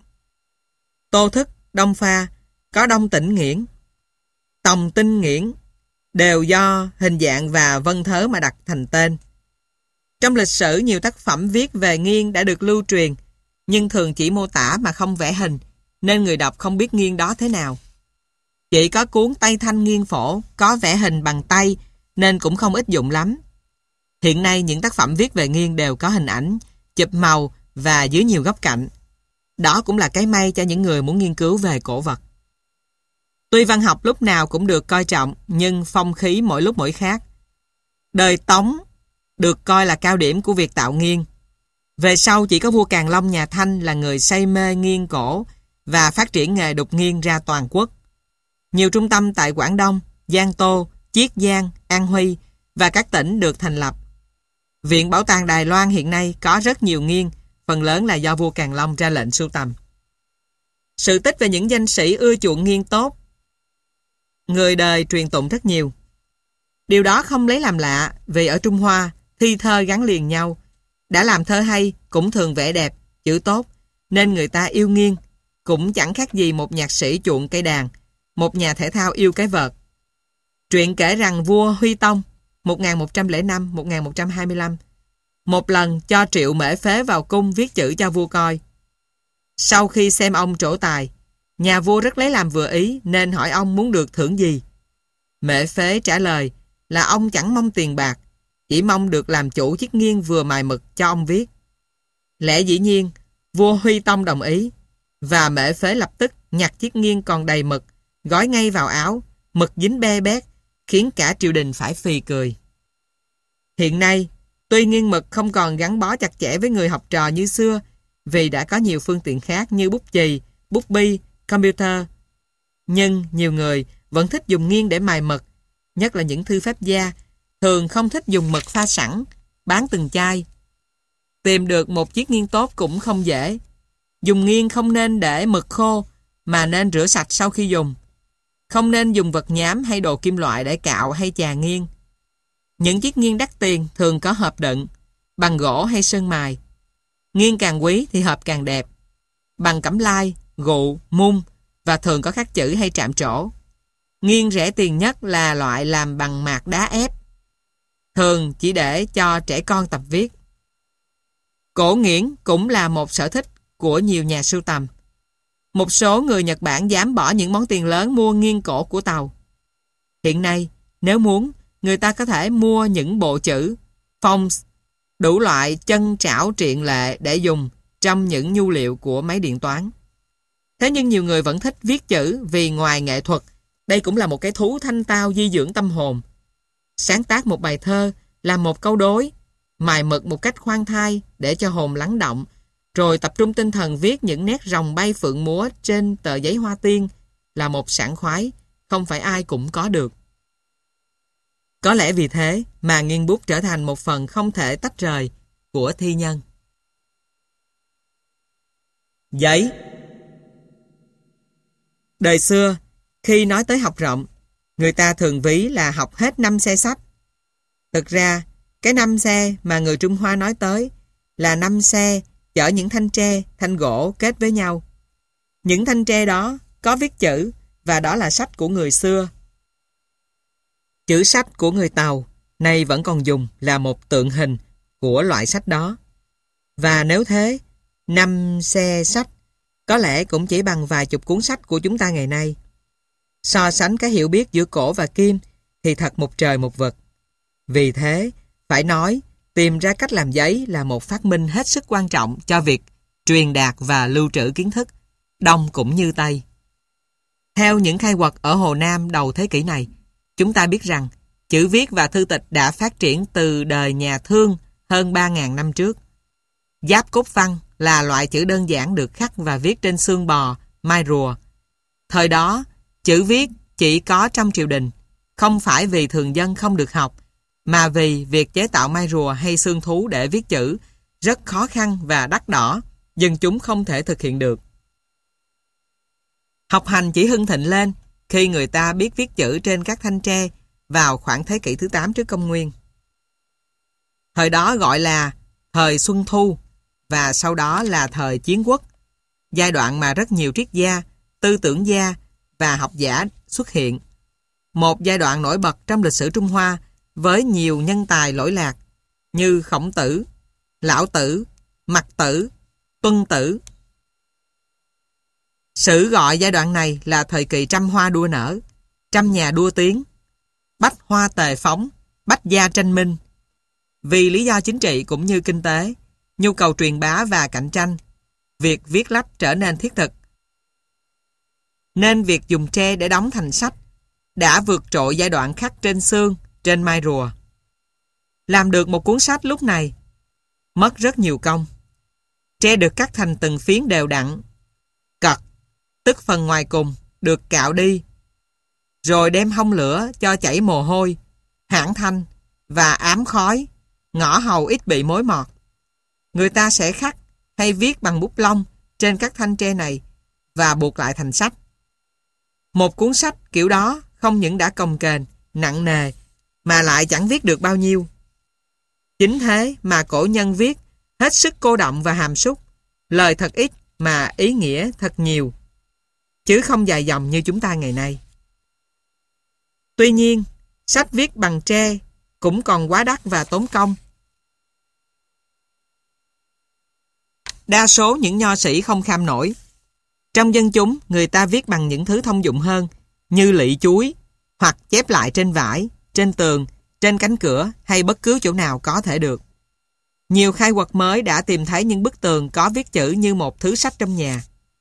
Tô Thức, Đông Pha có Đông Tĩnh Nghiễn, Tòng Tinh Nghiễn, đều do hình dạng và vân thớ mà đặt thành tên. Trong lịch sử, nhiều tác phẩm viết về nghiêng đã được lưu truyền, nhưng thường chỉ mô tả mà không vẽ hình, nên người đọc không biết nghiêng đó thế nào. Chỉ có cuốn Tây Thanh Nghiêng Phổ có vẽ hình bằng tay, nên cũng không ít dụng lắm. Hiện nay, những tác phẩm viết về nghiêng đều có hình ảnh, chụp màu và dưới nhiều góc cạnh. Đó cũng là cái may cho những người muốn nghiên cứu về cổ vật. Tuy văn học lúc nào cũng được coi trọng, nhưng phong khí mỗi lúc mỗi khác. Đời Tống được coi là cao điểm của việc tạo nghiêng. Về sau chỉ có vua Càn Long nhà Thanh là người say mê nghiêng cổ và phát triển nghề đục nghiêng ra toàn quốc. Nhiều trung tâm tại Quảng Đông, Giang Tô, Chiết Giang, An Huy và các tỉnh được thành lập. Viện Bảo tàng Đài Loan hiện nay có rất nhiều nghiêng, phần lớn là do vua Càn Long ra lệnh sưu tầm. Sự tích về những danh sĩ ưa chuộng nghiêng tốt, người đời truyền tụng rất nhiều. Điều đó không lấy làm lạ, vì ở Trung Hoa, thi thơ gắn liền nhau. Đã làm thơ hay, cũng thường vẽ đẹp, chữ tốt, nên người ta yêu nghiêng, cũng chẳng khác gì một nhạc sĩ chuộng cây đàn, một nhà thể thao yêu cái vợt. Truyện kể rằng vua Huy Tông, một nghìn một trăm lẻ năm đến một nghìn một trăm hai mươi lăm, một lần cho Triệu Mễ Phế vào cung viết chữ cho vua coi. Sau khi xem ông trổ tài, nhà vua rất lấy làm vừa ý nên hỏi ông muốn được thưởng gì. Mễ Phế trả lời là ông chẳng mong tiền bạc, chỉ mong được làm chủ chiếc nghiêng vừa mài mực cho ông viết. Lẽ dĩ nhiên, vua Huy Tông đồng ý, và Mễ Phế lập tức nhặt chiếc nghiêng còn đầy mực, gói ngay vào áo, mực dính be bét, khiến cả triều đình phải phì cười. Hiện nay, tuy nghiêng mực không còn gắn bó chặt chẽ với người học trò như xưa, vì đã có nhiều phương tiện khác như bút chì, bút bi, computer. Nhưng nhiều người vẫn thích dùng nghiêng để mài mực, nhất là những thư pháp gia, thường không thích dùng mực pha sẵn, bán từng chai. Tìm được một chiếc nghiêng tốt cũng không dễ. Dùng nghiêng không nên để mực khô, mà nên rửa sạch sau khi dùng. Không nên dùng vật nhám hay đồ kim loại để cạo hay chà nghiêng. Những chiếc nghiêng đắt tiền thường có hộp đựng, bằng gỗ hay sơn mài. Nghiêng càng quý thì hộp càng đẹp, bằng cẩm lai, gụ, mung và thường có khắc chữ hay trạm trổ. Nghiêng rẻ tiền nhất là loại làm bằng mạt đá ép, thường chỉ để cho trẻ con tập viết. Cổ nghiễn cũng là một sở thích của nhiều nhà sưu tầm. Một số người Nhật Bản dám bỏ những món tiền lớn mua nghiêng cổ của tàu. Hiện nay, nếu muốn, người ta có thể mua những bộ chữ, phông, đủ loại chân trảo triện lệ để dùng trong những nhu liệu của máy điện toán. Thế nhưng nhiều người vẫn thích viết chữ vì ngoài nghệ thuật, đây cũng là một cái thú thanh tao di dưỡng tâm hồn. Sáng tác một bài thơ, làm một câu đối, mài mực một cách khoan thai để cho hồn lắng động, rồi tập trung tinh thần viết những nét rồng bay phượng múa trên tờ giấy hoa tiên là một sảng khoái, không phải ai cũng có được. Có lẽ vì thế mà nghiêng bút trở thành một phần không thể tách rời của thi nhân. Giấy. Đời xưa, khi nói tới học rộng, người ta thường ví là học hết năm xe sách. Thực ra, cái năm xe mà người Trung Hoa nói tới là năm xe chở những thanh tre, thanh gỗ kết với nhau. Những thanh tre đó có viết chữ và đó là sách của người xưa. Chữ sách của người Tàu nay vẫn còn dùng là một tượng hình của loại sách đó. Và nếu thế, năm xe sách có lẽ cũng chỉ bằng vài chục cuốn sách của chúng ta ngày nay. So sánh cái hiểu biết giữa cổ và kim thì thật một trời một vực. Vì thế, phải nói, tìm ra cách làm giấy là một phát minh hết sức quan trọng cho việc truyền đạt và lưu trữ kiến thức, Đông cũng như Tây. Theo những khai quật ở Hồ Nam đầu thế kỷ này, chúng ta biết rằng chữ viết và thư tịch đã phát triển từ đời nhà Thương hơn ba nghìn năm trước. Giáp cốt văn là loại chữ đơn giản được khắc và viết trên xương bò, mai rùa. Thời đó, Chữ viết chỉ có trong triều đình, không phải vì thường dân không được học, mà vì việc chế tạo mai rùa hay xương thú để viết chữ rất khó khăn và đắt đỏ, dân chúng không thể thực hiện được. Học hành chỉ hưng thịnh lên khi người ta biết viết chữ trên các thanh tre vào khoảng thế kỷ thứ tám trước công nguyên. Thời đó gọi là thời Xuân Thu và sau đó là thời Chiến Quốc, giai đoạn mà rất nhiều triết gia, tư tưởng gia và học giả xuất hiện. Một giai đoạn nổi bật trong lịch sử Trung Hoa với nhiều nhân tài lỗi lạc như Khổng Tử, Lão Tử, Mặc Tử, Tuân Tử. Sử gọi giai đoạn này là thời kỳ trăm hoa đua nở, trăm nhà đua tiếng, bách hoa tề phóng, bách gia tranh minh. Vì lý do chính trị cũng như kinh tế, nhu cầu truyền bá và cạnh tranh, việc viết lách trở nên thiết thực. Nên việc dùng tre để đóng thành sách đã vượt trội giai đoạn khắc trên xương, trên mai rùa. Làm được một cuốn sách lúc này mất rất nhiều công. Tre được cắt thành từng phiến đều đặn, cật, tức phần ngoài cùng, được cạo đi, rồi đem hong lửa cho chảy mồ hôi, hãn thanh và ám khói, ngõ hầu ít bị mối mọt. Người ta sẽ khắc hay viết bằng bút lông trên các thanh tre này và buộc lại thành sách. Một cuốn sách kiểu đó không những đã cồng kềnh, nặng nề, mà lại chẳng viết được bao nhiêu. Chính thế mà cổ nhân viết hết sức cô đọng và hàm súc, lời thật ít mà ý nghĩa thật nhiều, chứ không dài dòng như chúng ta ngày nay. Tuy nhiên, sách viết bằng tre cũng còn quá đắt và tốn công. Đa số những nho sĩ không kham nổi. Trong dân chúng, người ta viết bằng những thứ thông dụng hơn, như lỵ chuối, hoặc chép lại trên vải, trên tường, trên cánh cửa hay bất cứ chỗ nào có thể được. Nhiều khai quật mới đã tìm thấy những bức tường có viết chữ như một thứ sách trong nhà.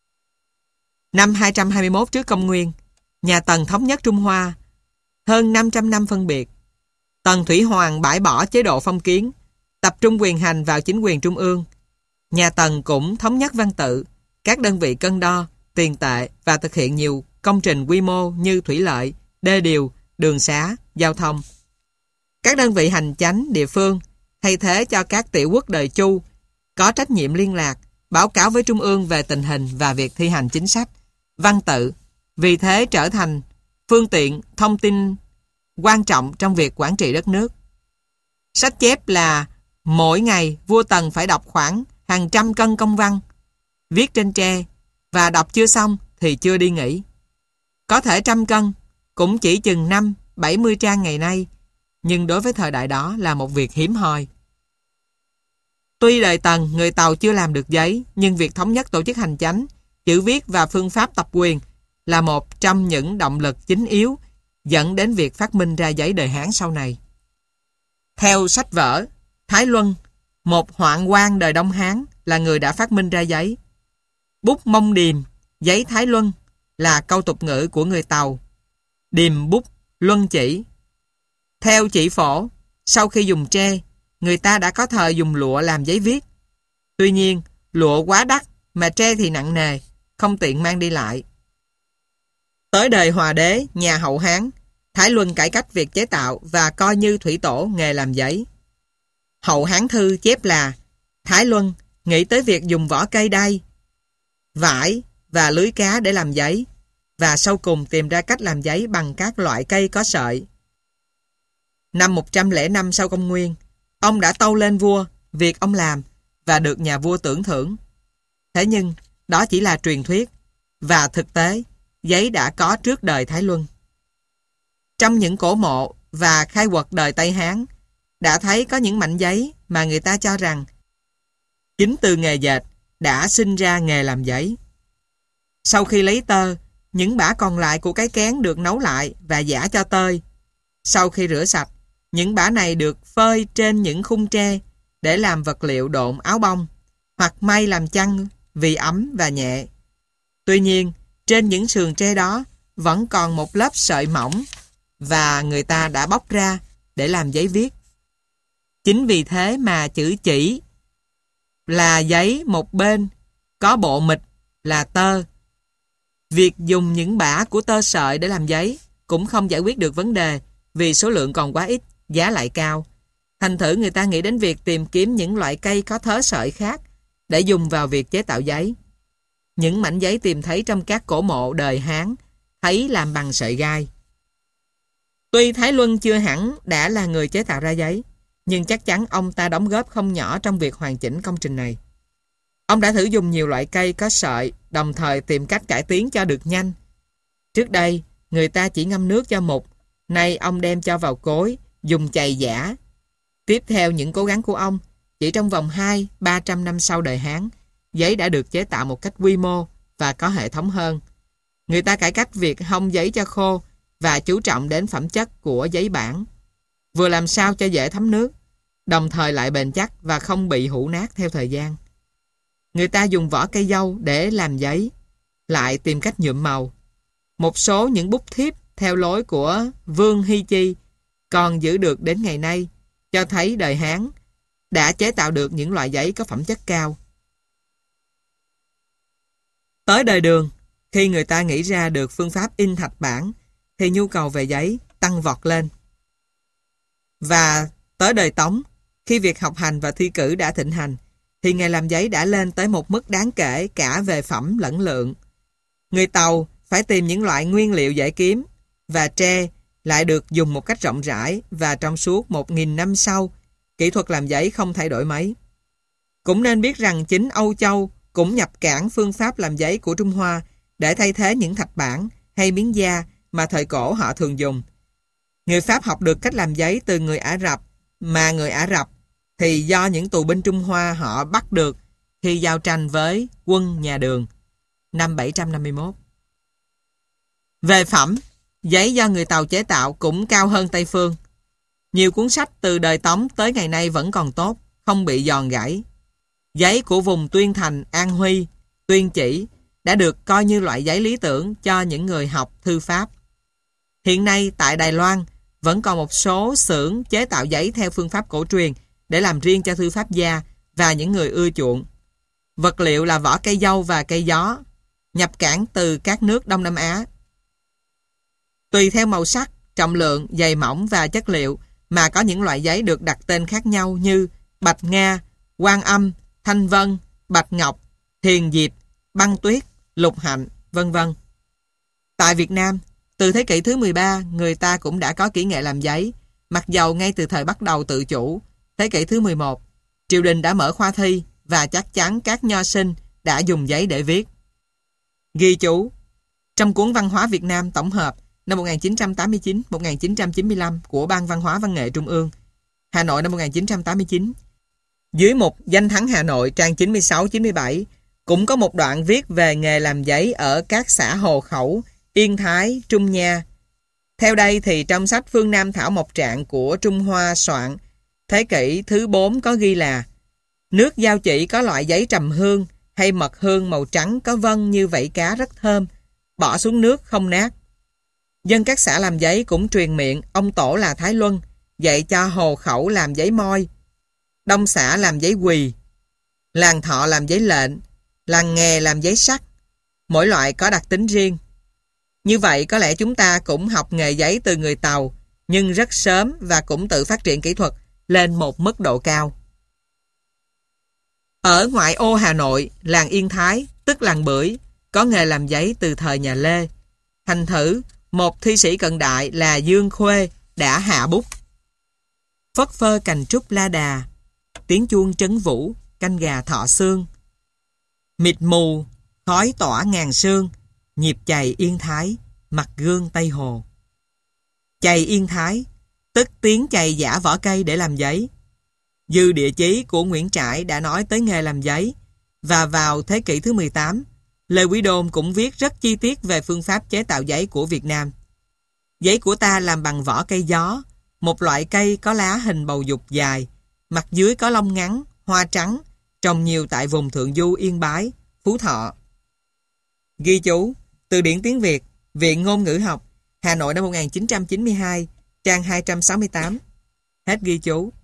Năm hai trăm hai mươi mốt trước công nguyên, nhà Tần thống nhất Trung Hoa. Hơn năm trăm năm phân biệt, Tần Thủy Hoàng bãi bỏ chế độ phong kiến, tập trung quyền hành vào chính quyền trung ương. Nhà Tần cũng thống nhất văn tự, các đơn vị cân đo, tiền tệ và thực hiện nhiều công trình quy mô như thủy lợi, đê điều, đường xá, giao thông. Các đơn vị hành chánh địa phương thay thế cho các tiểu quốc đời Chu có trách nhiệm liên lạc, báo cáo với trung ương về tình hình và việc thi hành chính sách, văn tự, vì thế trở thành phương tiện thông tin quan trọng trong việc quản trị đất nước. Sách chép là mỗi ngày vua Tần phải đọc khoảng hàng trăm cân công văn, viết trên tre, và đọc chưa xong thì chưa đi nghỉ. Có thể trăm cân, cũng chỉ chừng năm, bảy mươi trang ngày nay, nhưng đối với thời đại đó là một việc hiếm hoi. Tuy đời Tần, người Tàu chưa làm được giấy, nhưng việc thống nhất tổ chức hành chánh, chữ viết và phương pháp tập quyền là một trong những động lực chính yếu dẫn đến việc phát minh ra giấy đời Hán sau này. Theo sách vở, Thái Luân, một hoạn quan đời Đông Hán, là người đã phát minh ra giấy. Bút mông điềm, giấy Thái Luân là câu tục ngữ của người Tàu. Điềm bút, luân chỉ. Theo chỉ phổ, sau khi dùng tre, người ta đã có thời dùng lụa làm giấy viết. Tuy nhiên, lụa quá đắt mà tre thì nặng nề, không tiện mang đi lại. Tới đời Hòa Đế, nhà Hậu Hán, Thái Luân cải cách việc chế tạo và coi như thủy tổ nghề làm giấy. Hậu Hán Thư chép là Thái Luân nghĩ tới việc dùng vỏ cây đay, vải và lưới cá để làm giấy, và sau cùng tìm ra cách làm giấy bằng các loại cây có sợi. Năm một trăm lẻ năm sau công nguyên, ông đã tâu lên vua việc ông làm và được nhà vua tưởng thưởng. Thế nhưng, đó chỉ là truyền thuyết, và thực tế, giấy đã có trước đời Thái Luân. Trong những cổ mộ và khai quật đời Tây Hán, đã thấy có những mảnh giấy mà người ta cho rằng chính từ nghề dệt đã sinh ra nghề làm giấy. Sau khi lấy tơ, những bã còn lại của cái kén được nấu lại và giã cho tơi. Sau khi rửa sạch, những bã này được phơi trên những khung tre để làm vật liệu độn áo bông hoặc may làm chăn vì ấm và nhẹ. Tuy nhiên, trên những sườn tre đó vẫn còn một lớp sợi mỏng và người ta đã bóc ra để làm giấy viết. Chính vì thế mà chữ chỉ là giấy một bên có bộ mịch là tơ, Việc dùng những bã của tơ sợi để làm giấy cũng không giải quyết được vấn đề vì số lượng còn quá ít, giá lại cao. Thành thử người ta nghĩ đến việc tìm kiếm những loại cây có thớ sợi khác để dùng vào việc chế tạo giấy. Những mảnh giấy tìm thấy trong các cổ mộ đời Hán thấy làm bằng sợi gai. Tuy Thái Luân chưa hẳn đã là người chế tạo ra giấy, nhưng chắc chắn ông ta đóng góp không nhỏ trong việc hoàn chỉnh công trình này. Ông đã thử dùng nhiều loại cây có sợi, đồng thời tìm cách cải tiến cho được nhanh. Trước đây, người ta chỉ ngâm nước cho mục, nay ông đem cho vào cối, dùng chày giã. Tiếp theo những cố gắng của ông, chỉ trong vòng hai đến ba trăm năm sau đời Hán, giấy đã được chế tạo một cách quy mô và có hệ thống hơn. Người ta cải cách việc hong giấy cho khô và chú trọng đến phẩm chất của giấy bản, vừa làm sao cho dễ thấm nước, đồng thời lại bền chắc và không bị hũ nát theo thời gian. Người ta dùng vỏ cây dâu để làm giấy, lại tìm cách nhuộm màu. Một số những bút thiếp theo lối của Vương Hy Chi còn giữ được đến ngày nay, cho thấy đời Hán đã chế tạo được những loại giấy có phẩm chất cao. Tới đời Đường, khi người ta nghĩ ra được phương pháp in thạch bản, thì nhu cầu về giấy tăng vọt lên. Và tới đời Tống, khi việc học hành và thi cử đã thịnh hành, thì nghề làm giấy đã lên tới một mức đáng kể cả về phẩm lẫn lượng. Người Tàu phải tìm những loại nguyên liệu dễ kiếm, và tre lại được dùng một cách rộng rãi, và trong suốt một nghìn năm sau, kỹ thuật làm giấy không thay đổi mấy. Cũng nên biết rằng chính Âu Châu cũng nhập cảng phương pháp làm giấy của Trung Hoa để thay thế những thạch bản hay miếng da mà thời cổ họ thường dùng. Người Pháp học được cách làm giấy từ người Ả Rập, mà người Ả Rập thì do những tù binh Trung Hoa họ bắt được khi giao tranh với quân nhà Đường năm bảy trăm năm mươi mốt. Về phẩm, giấy do người Tàu chế tạo cũng cao hơn Tây Phương. Nhiều cuốn sách từ đời Tống tới ngày nay vẫn còn tốt, không bị giòn gãy. Giấy của vùng Tuyên Thành, An Huy, Tuyên Chỉ đã được coi như loại giấy lý tưởng cho những người học thư pháp. Hiện nay tại Đài Loan vẫn còn một số xưởng chế tạo giấy theo phương pháp cổ truyền để làm riêng cho thư pháp gia và những người ưa chuộng. Vật liệu là vỏ cây dâu và cây gió, nhập cảng từ các nước Đông Nam Á. Tùy theo màu sắc, trọng lượng, dày mỏng và chất liệu mà có những loại giấy được đặt tên khác nhau như bạch nga, quan âm, thanh vân, bạch ngọc, thiền diệp, băng tuyết, lục hạnh, vân vân. Tại Việt Nam, từ thế kỷ thứ mười ba, người ta cũng đã có kỹ nghệ làm giấy, mặc dầu ngay từ thời bắt đầu tự chủ, thế kỷ thứ mười một, triều đình đã mở khoa thi và chắc chắn các nho sinh đã dùng giấy để viết. Ghi chú: trong cuốn Văn hóa Việt Nam tổng hợp năm một nghìn chín trăm tám mươi chín đến một nghìn chín trăm chín mươi lăm của Ban Văn hóa Văn nghệ Trung ương, Hà Nội năm một nghìn chín trăm tám mươi chín, dưới mục Danh thắng Hà Nội trang chín mươi sáu chín mươi bảy cũng có một đoạn viết về nghề làm giấy ở các xã Hồ Khẩu, Yên Thái, Trung Nha. Theo đây thì trong sách Phương Nam Thảo Mộc Trạng của Trung Hoa soạn thế kỷ thứ bốn có ghi là: nước Giao Chỉ có loại giấy trầm hương hay mật hương màu trắng có vân như vảy cá rất thơm, bỏ xuống nước không nát. Dân các xã làm giấy cũng truyền miệng ông tổ là Thái Luân dạy cho Hồ Khẩu làm giấy moi, Đông xã làm giấy quỳ, làng Thọ làm giấy lệnh, làng Nghè làm giấy sắt. Mỗi loại có đặc tính riêng. Như vậy có lẽ chúng ta cũng học nghề giấy từ người Tàu, nhưng rất sớm và cũng tự phát triển kỹ thuật lên một mức độ cao. Ở ngoại ô Hà Nội, làng Yên Thái, tức làng Bưởi, có nghề làm giấy từ thời nhà Lê. Thành thử, một thi sĩ cận đại là Dương Khuê đã hạ bút: phất phơ cành trúc la đà, tiếng chuông trấn vũ, canh gà thọ xương. Mịt mù, khói tỏa ngàn sương, nhịp chày Yên Thái, mặt gương Tây Hồ. Chày Yên Thái, tức tiếng chày giã vỏ cây để làm giấy. Dư Địa Chí của Nguyễn Trãi đã nói tới nghề làm giấy, và vào thế kỷ thứ mười tám, Lê Quý Đôn cũng viết rất chi tiết về phương pháp chế tạo giấy của Việt Nam. Giấy của ta làm bằng vỏ cây gió, một loại cây có lá hình bầu dục dài, mặt dưới có lông ngắn, hoa trắng, trồng nhiều tại vùng Thượng Du, Yên Bái, Phú Thọ. Ghi chú: Từ điển tiếng Việt, Viện Ngôn ngữ học, Hà Nội năm một nghìn chín trăm chín mươi hai, trang hai trăm sáu mươi tám. Hết ghi chú.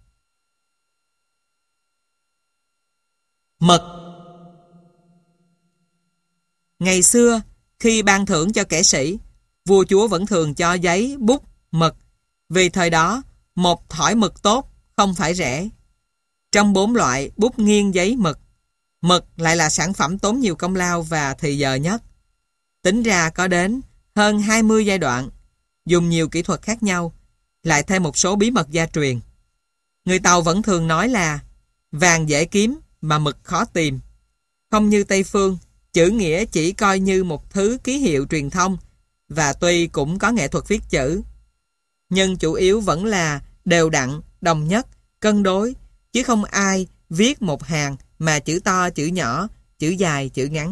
Mật. Ngày xưa, Khi ban thưởng cho kẻ sĩ, vua chúa vẫn thường cho giấy, bút, mực, vì thời đó một thỏi mực tốt không phải rẻ. Trong bốn loại bút nghiêng, giấy, mực, mực lại là sản phẩm tốn nhiều công lao và thì giờ nhất. Tính ra có đến hơn hai mươi giai đoạn, dùng nhiều kỹ thuật khác nhau, lại thêm một số bí mật gia truyền. Người Tàu vẫn thường nói là vàng dễ kiếm mà mực khó tìm. Không như Tây Phương, chữ nghĩa chỉ coi như một thứ ký hiệu truyền thông, và tuy cũng có nghệ thuật viết chữ, nhưng chủ yếu vẫn là đều đặn, đồng nhất, cân đối, chứ không ai viết một hàng mà chữ to, chữ nhỏ, chữ dài, chữ ngắn.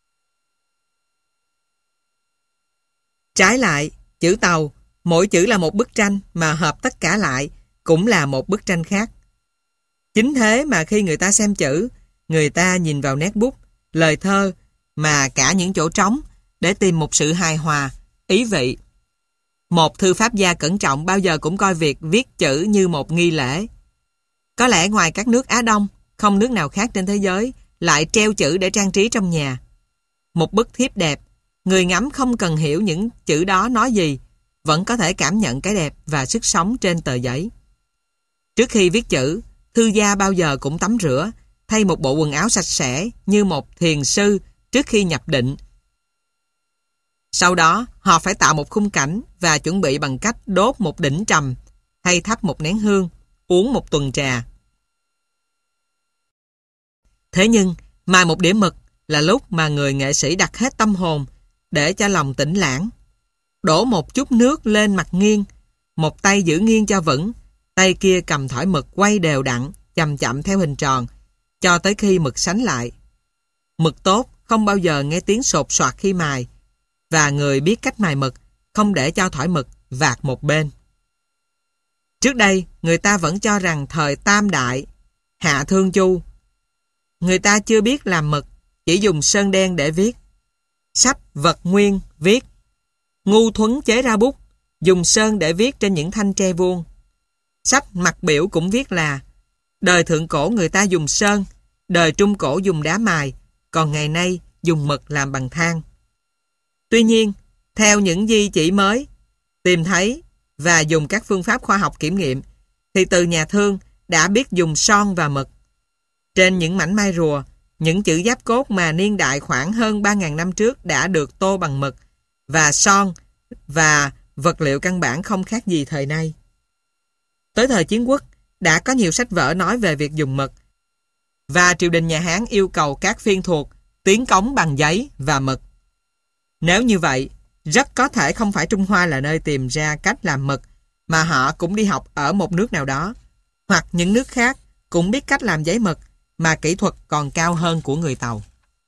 Trái lại, chữ Tàu, mỗi chữ là một bức tranh mà hợp tất cả lại cũng là một bức tranh khác. Chính thế mà khi người ta xem chữ, người ta nhìn vào nét bút, lời thơ, mà cả những chỗ trống để tìm một sự hài hòa, ý vị. Một thư pháp gia cẩn trọng bao giờ cũng coi việc viết chữ như một nghi lễ. Có lẽ ngoài các nước Á Đông, không nước nào khác trên thế giới lại treo chữ để trang trí trong nhà. Một bức thiếp đẹp, người ngắm không cần hiểu những chữ đó nói gì, vẫn có thể cảm nhận cái đẹp và sức sống trên tờ giấy. Trước khi viết chữ, thư gia bao giờ cũng tắm rửa, thay một bộ quần áo sạch sẽ như một thiền sư trước khi nhập định. Sau đó, họ phải tạo một khung cảnh và chuẩn bị bằng cách đốt một đỉnh trầm, hay thắp một nén hương, uống một tuần trà. Thế nhưng, mài một đĩa mực là lúc mà người nghệ sĩ đặt hết tâm hồn để cho lòng tĩnh lãng. Đổ một chút nước lên mặt nghiêng, một tay giữ nghiêng cho vững, tay kia cầm thỏi mực quay đều đặn, chậm chậm theo hình tròn, cho tới khi mực sánh lại. Mực tốt không bao giờ nghe tiếng sột soạt khi mài, và người biết cách mài mực không để cho thỏi mực vạt một bên. Trước đây, người ta vẫn cho rằng thời Tam Đại, Hạ Thương Chu, người ta chưa biết làm mực, chỉ dùng sơn đen để viết. Sách vật nguyên viết. Ngu Thuấn chế ra bút, dùng sơn để viết trên những thanh tre vuông. Sách mặt biểu cũng viết là đời thượng cổ người ta dùng sơn, đời trung cổ dùng đá mài, còn ngày nay dùng mực làm bằng than. Tuy nhiên, theo những di chỉ mới, tìm thấy và dùng các phương pháp khoa học kiểm nghiệm, thì từ nhà thương đã biết dùng son và mực. Trên những mảnh mai rùa, những chữ giáp cốt mà niên đại khoảng hơn ba nghìn năm trước đã được tô bằng mực, và son và vật liệu căn bản không khác gì thời nay. Tới thời Chiến Quốc, đã có nhiều sách vở nói về việc dùng mực, và triều đình nhà Hán yêu cầu các phiên thuộc tiến cống bằng giấy và mực. Nếu như vậy, rất có thể không phải Trung Hoa là nơi tìm ra cách làm mực, mà họ cũng đi học ở một nước nào đó, hoặc những nước khác cũng biết cách làm giấy mực, mà kỹ thuật còn cao hơn của người Tàu.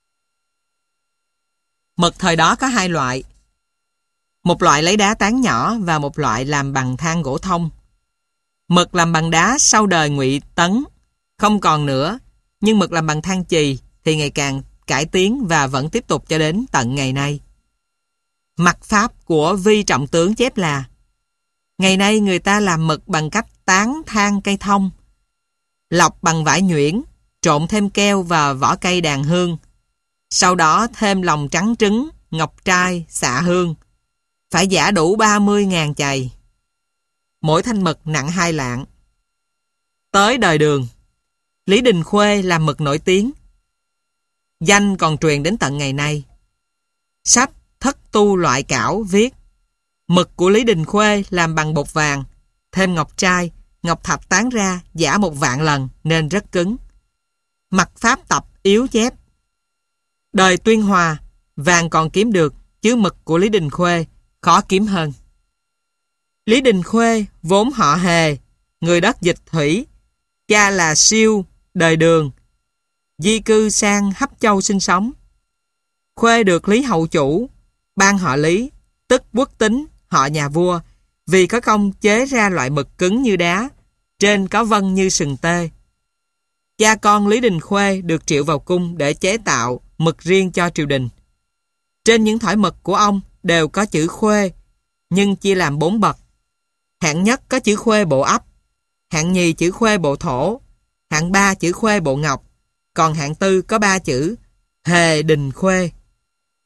Mực thời đó có hai loại. Một loại lấy đá tán nhỏ và một loại làm bằng than gỗ thông. Mực làm bằng đá sau đời Ngụy Tấn không còn nữa, nhưng mực làm bằng than chì thì ngày càng cải tiến và vẫn tiếp tục cho đến tận ngày nay. Mặt pháp của Vi Trọng Tướng chép là: ngày nay người ta làm mực bằng cách tán than cây thông, lọc bằng vải nhuyễn, trộn thêm keo và vỏ cây đàn hương, sau đó thêm lòng trắng trứng, ngọc trai, xạ hương. Phải giã đủ ba mươi nghìn chày. Mỗi thanh mực nặng hai lạng. Tới đời Đường, Lý Đình Khuê làm mực nổi tiếng, danh còn truyền đến tận ngày nay. Sách Thất Tu Loại Cảo viết: mực của Lý Đình Khuê làm bằng bột vàng, thêm ngọc trai, ngọc thạch tán ra, giã một vạn lần nên rất cứng. Mặt pháp tập yếu chép: đời Tuyên Hòa, vàng còn kiếm được, chứ mực của Lý Đình Khuê khó kiếm hơn. Lý Đình Khuê vốn họ Hề, người đất Dịch Thủy, cha là Siêu, đời Đường, di cư sang Hấp Châu sinh sống. Khuê được Lý Hậu Chủ ban họ Lý, tức Quốc Tính, họ nhà vua, vì có công chế ra loại mực cứng như đá, trên có vân như sừng tê. Cha con Lý Đình Khuê được triệu vào cung để chế tạo mực riêng cho triều đình. Trên những thỏi mực của ông đều có chữ Khuê, nhưng chia làm bốn bậc. Hạng nhất có chữ Khuê bộ ấp, hạng nhì chữ Khuê bộ thổ, hạng ba chữ Khuê bộ ngọc, còn hạng tư có ba chữ Hề Đình Khuê.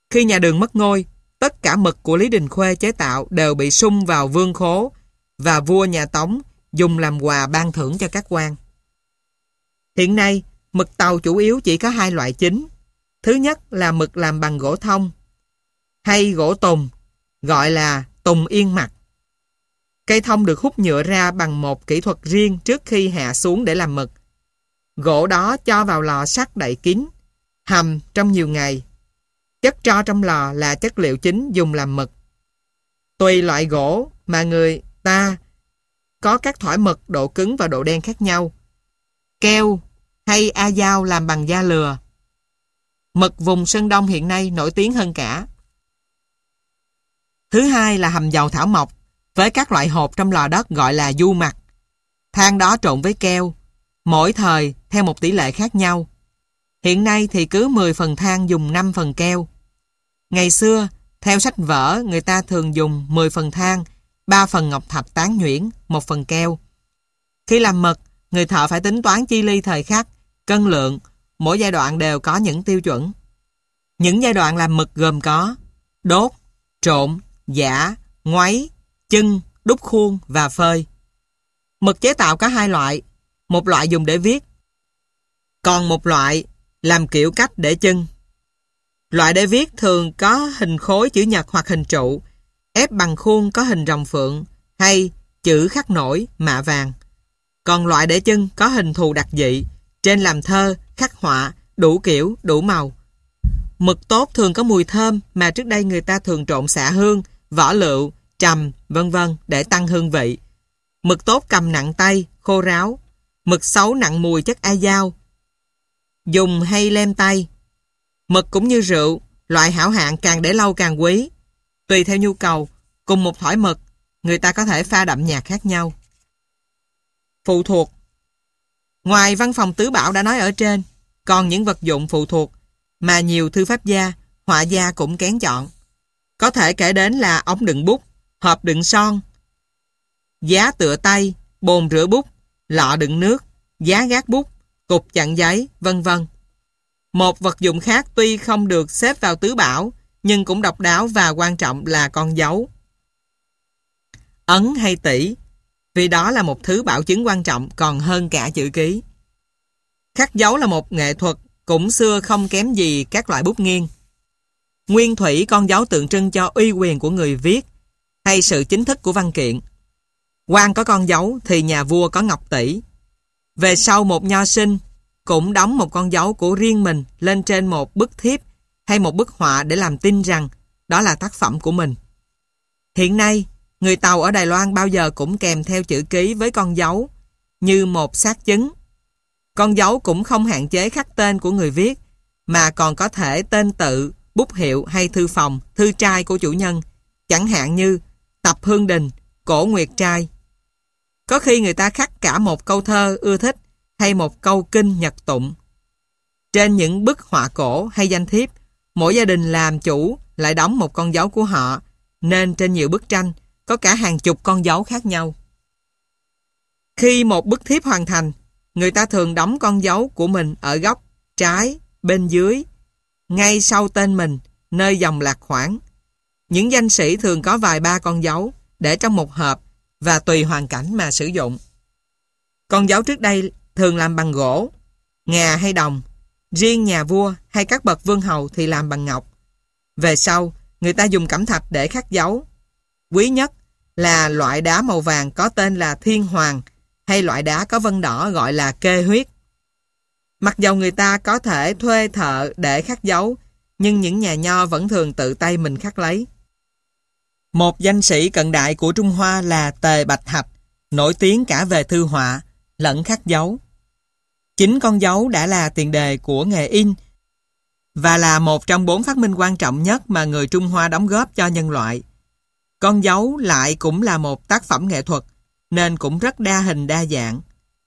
Khi nhà Đường mất ngôi, tất cả mực của Lý Đình Khuê chế tạo đều bị sung vào vương khố và vua nhà Tống dùng làm quà ban thưởng cho các quan. Hiện nay, mực tàu chủ yếu chỉ có hai loại chính. Thứ nhất là mực làm bằng gỗ thông hay gỗ tùng, gọi là tùng yên mặt. Cây thông được hút nhựa ra bằng một kỹ thuật riêng trước khi hạ xuống để làm mực. Gỗ đó cho vào lò sắt đậy kín, hầm trong nhiều ngày. Chất tro trong lò là chất liệu chính dùng làm mực. Tùy loại gỗ mà người ta có các thỏi mực độ cứng và độ đen khác nhau. Keo hay a dao làm bằng da lừa. Mực vùng Sơn Đông hiện nay nổi tiếng hơn cả. Thứ hai là hầm dầu thảo mộc với các loại hột trong lò đất gọi là du mặt. Than đó trộn với keo, mỗi thời theo một tỷ lệ khác nhau. Hiện nay thì cứ mười phần than dùng năm phần keo. Ngày xưa, theo sách vở, người ta thường dùng mười phần than, ba phần ngọc thạch tán nhuyễn, một phần keo. Khi làm mực, người thợ phải tính toán chi ly thời khắc, cân lượng, mỗi giai đoạn đều có những tiêu chuẩn. Những giai đoạn làm mực gồm có đốt, trộn, giã, ngoáy, chưng, đúc khuôn và phơi. Mực chế tạo có hai loại, một loại dùng để viết, còn một loại làm kiểu cách để chưng. Loại để viết thường có hình khối chữ nhật hoặc hình trụ, ép bằng khuôn có hình rồng phượng hay chữ khắc nổi, mạ vàng. Còn loại để chưng có hình thù đặc dị, trên làm thơ, khắc họa, đủ kiểu, đủ màu. Mực tốt thường có mùi thơm mà trước đây người ta thường trộn xạ hương, vỏ lựu, trầm, vân vân để tăng hương vị. Mực tốt cầm nặng tay, khô ráo. Mực xấu nặng mùi chất a dao, dùng hay lem tay. Mực cũng như rượu, loại hảo hạng càng để lâu càng quý. Tùy theo nhu cầu, cùng một thỏi mực, người ta có thể pha đậm nhạt khác nhau. Phụ thuộc. Ngoài văn phòng tứ bảo đã nói ở trên, còn những vật dụng phụ thuộc mà nhiều thư pháp gia, họa gia cũng kén chọn. Có thể kể đến là ống đựng bút, hộp đựng son, giá tựa tay, bồn rửa bút, lọ đựng nước, giá gác bút, cục chặn giấy, vân vân. Một vật dụng khác tuy không được xếp vào tứ bảo, nhưng cũng độc đáo và quan trọng là con dấu. Ấn hay tỷ, vì đó là một thứ bảo chứng quan trọng còn hơn cả chữ ký. Khắc dấu là một nghệ thuật, cũng xưa không kém gì các loại bút nghiêng. Nguyên thủy con dấu tượng trưng cho uy quyền của người viết, hay sự chính thức của văn kiện. Quan có con dấu thì nhà vua có ngọc tỷ. Về sau một nho sinh cũng đóng một con dấu của riêng mình lên trên một bức thiếp hay một bức họa để làm tin rằng đó là tác phẩm của mình. Hiện nay, người Tàu ở Đài Loan bao giờ cũng kèm theo chữ ký với con dấu như một xác chứng. Con dấu cũng không hạn chế khắc tên của người viết, mà còn có thể tên tự, bút hiệu hay thư phòng, thư trai của chủ nhân, chẳng hạn như Tập Hương Đình, Cổ Nguyệt Trai. Có khi người ta khắc cả một câu thơ ưa thích hay một câu kinh nhật tụng. Trên những bức họa cổ hay danh thiếp, mỗi gia đình làm chủ lại đóng một con dấu của họ, nên trên nhiều bức tranh có cả hàng chục con dấu khác nhau. Khi một bức thiếp hoàn thành, người ta thường đóng con dấu của mình ở góc trái, bên dưới, ngay sau tên mình, nơi dòng lạc khoảng. Những danh sĩ thường có vài ba con dấu để trong một hộp và tùy hoàn cảnh mà sử dụng. Con dấu trước đây thường làm bằng gỗ, ngà hay đồng. Riêng nhà vua hay các bậc vương hầu thì làm bằng ngọc. Về sau, người ta dùng cẩm thạch để khắc dấu. Quý nhất là loại đá màu vàng có tên là thiên hoàng, hay loại đá có vân đỏ gọi là kê huyết. Mặc dầu người ta có thể thuê thợ để khắc dấu, nhưng những nhà nho vẫn thường tự tay mình khắc lấy. Một danh sĩ cận đại của Trung Hoa là Tề Bạch Hạch, nổi tiếng cả về thư họa lẫn khắc dấu. Chính con dấu đã là tiền đề của nghề in và là một trong bốn phát minh quan trọng nhất mà người Trung Hoa đóng góp cho nhân loại. Con dấu lại cũng là một tác phẩm nghệ thuật, nên cũng rất đa hình đa dạng.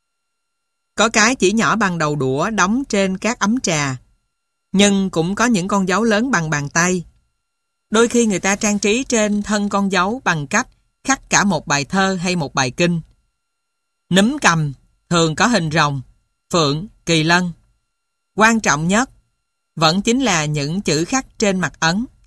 Có cái chỉ nhỏ bằng đầu đũa đóng trên các ấm trà, nhưng cũng có những con dấu lớn bằng bàn tay. Đôi khi người ta trang trí trên thân con dấu bằng cách khắc cả một bài thơ hay một bài kinh. Núm cầm thường có hình rồng, phượng, kỳ lân. Quan trọng nhất vẫn chính là những chữ khắc trên mặt ấn.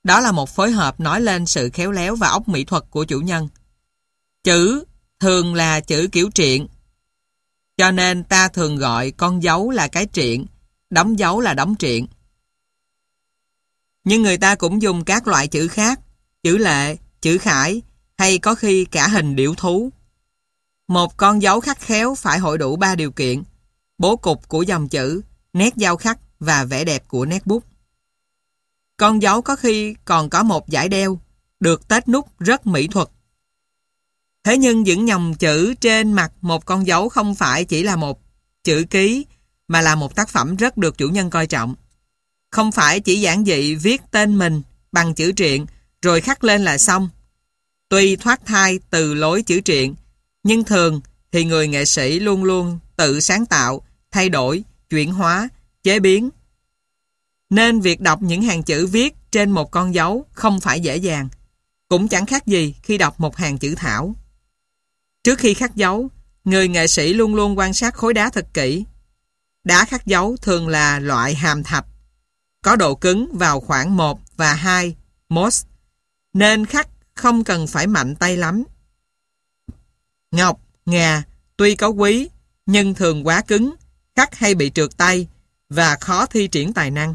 Đó là một phối hợp nói lên sự khéo léo và óc mỹ thuật của chủ nhân. Chữ thường là chữ kiểu triện, cho nên ta thường gọi con dấu là cái triện, đóng dấu là đóng triện. Nhưng người ta cũng dùng các loại chữ khác, chữ lệ, chữ khải, hay có khi cả hình điểu thú. Một con dấu khắc khéo phải hội đủ ba điều kiện: bố cục của dòng chữ, nét dao khắc và vẻ đẹp của nét bút. Con dấu có khi còn có một dải đeo, được tết nút rất mỹ thuật. Thế nhưng những dòng chữ trên mặt một con dấu không phải chỉ là một chữ ký, mà là một tác phẩm rất được chủ nhân coi trọng. Không phải chỉ giản dị viết tên mình bằng chữ triện rồi khắc lên là xong. Tuy thoát thai từ lối chữ triện, nhưng thường thì người nghệ sĩ luôn luôn tự sáng tạo, thay đổi, chuyển hóa, chế biến. Nên việc đọc những hàng chữ viết trên một con dấu không phải dễ dàng, cũng chẳng khác gì khi đọc một hàng chữ thảo. Trước khi khắc dấu, người nghệ sĩ luôn luôn quan sát khối đá thật kỹ. Đá khắc dấu thường là loại hàm thạch, có độ cứng vào khoảng một và hai mos, nên khắc không cần phải mạnh tay lắm. Ngọc, ngà tuy có quý, nhưng thường quá cứng, khắc hay bị trượt tay và khó thi triển tài năng.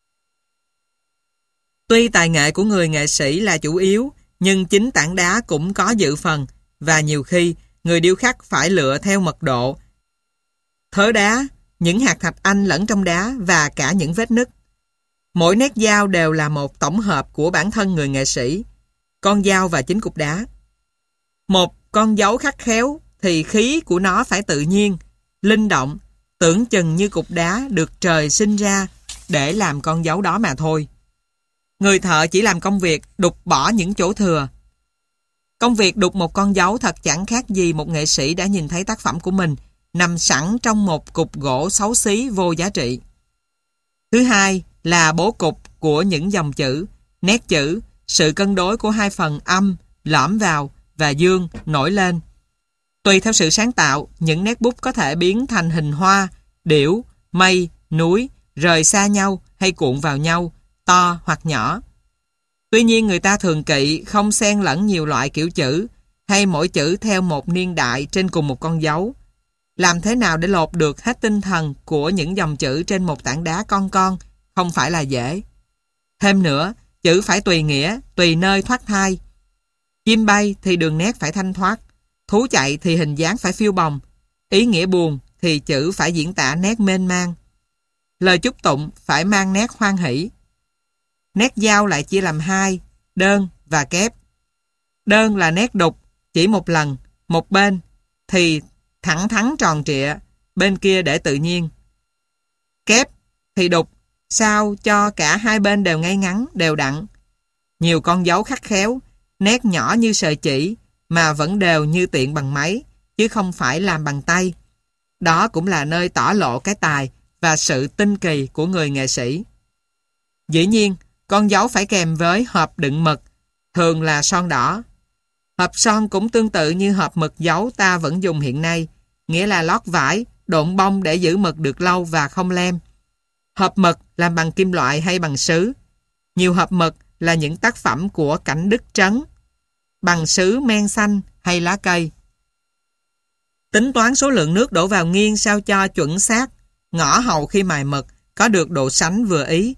Tuy tài nghệ của người nghệ sĩ là chủ yếu, nhưng chính tảng đá cũng có dự phần, và nhiều khi người điêu khắc phải lựa theo mật độ, thớ đá, những hạt thạch anh lẫn trong đá và cả những vết nứt. Mỗi nét dao đều là một tổng hợp của bản thân người nghệ sĩ, con dao và chính cục đá. Một con dấu khắc khéo thì khí của nó phải tự nhiên, linh động, tưởng chừng như cục đá được trời sinh ra để làm con dấu đó mà thôi. Người thợ chỉ làm công việc đục bỏ những chỗ thừa. Công việc đục một con dấu thật chẳng khác gì một nghệ sĩ đã nhìn thấy tác phẩm của mình nằm sẵn trong một cục gỗ xấu xí vô giá trị. Thứ hai là bố cục của những dòng chữ, nét chữ, sự cân đối của hai phần âm, lõm vào và dương nổi lên. Tùy theo sự sáng tạo, những nét bút có thể biến thành hình hoa, điểu, mây, núi, rời xa nhau hay cuộn vào nhau, to hoặc nhỏ. Tuy nhiên người ta thường kỵ không xen lẫn nhiều loại kiểu chữ hay mỗi chữ theo một niên đại trên cùng một con dấu. Làm thế nào để lột được hết tinh thần của những dòng chữ trên một tảng đá con con không phải là dễ. Thêm nữa, chữ phải tùy nghĩa, tùy nơi thoát thai. Chim bay thì đường nét phải thanh thoát, thú chạy thì hình dáng phải phiêu bồng, ý nghĩa buồn thì chữ phải diễn tả nét mênh mang. Lời chúc tụng phải mang nét hoan hỷ. Nét dao lại chia làm hai, đơn và kép. Đơn là nét đục, chỉ một lần, một bên, thì thẳng thắn tròn trịa, bên kia để tự nhiên. Kép thì đục, sao cho cả hai bên đều ngay ngắn, đều đặn. Nhiều con dấu khắc khéo, nét nhỏ như sợi chỉ, mà vẫn đều như tiện bằng máy, chứ không phải làm bằng tay. Đó cũng là nơi tỏ lộ cái tài và sự tinh kỳ của người nghệ sĩ. Dĩ nhiên, con dấu phải kèm với hộp đựng mực, thường là son đỏ. Hộp son cũng tương tự như hộp mực dấu ta vẫn dùng hiện nay, nghĩa là lót vải, độn bông để giữ mực được lâu và không lem. Hộp mực làm bằng kim loại hay bằng sứ. Nhiều hộp mực là những tác phẩm của Cảnh Đức Trấn, bằng sứ men xanh hay lá cây. Tính toán số lượng nước đổ vào nghiêng sao cho chuẩn xác, ngõ hầu khi mài mực có được độ sánh vừa ý,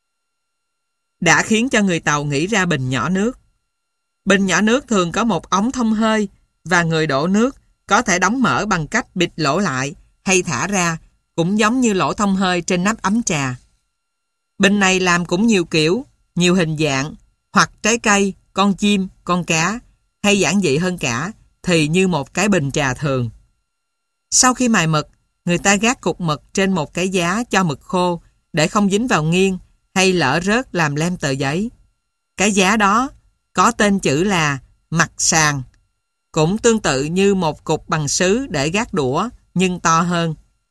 đã khiến cho người Tàu nghĩ ra bình nhỏ nước. Bình nhỏ nước thường có một ống thông hơi và người đổ nước có thể đóng mở bằng cách bịt lỗ lại hay thả ra, cũng giống như lỗ thông hơi trên nắp ấm trà. Bình này làm cũng nhiều kiểu, nhiều hình dạng, hoặc trái cây, con chim, con cá, hay giản dị hơn cả thì như một cái bình trà thường. Sau khi mài mực, người ta gác cục mực trên một cái giá cho mực khô để không dính vào nghiêng hay lỡ rớt làm lem tờ giấy. Cái giá đó có tên chữ là mặt sàn, cũng tương tự như một cục bằng sứ để gác đũa nhưng to hơn.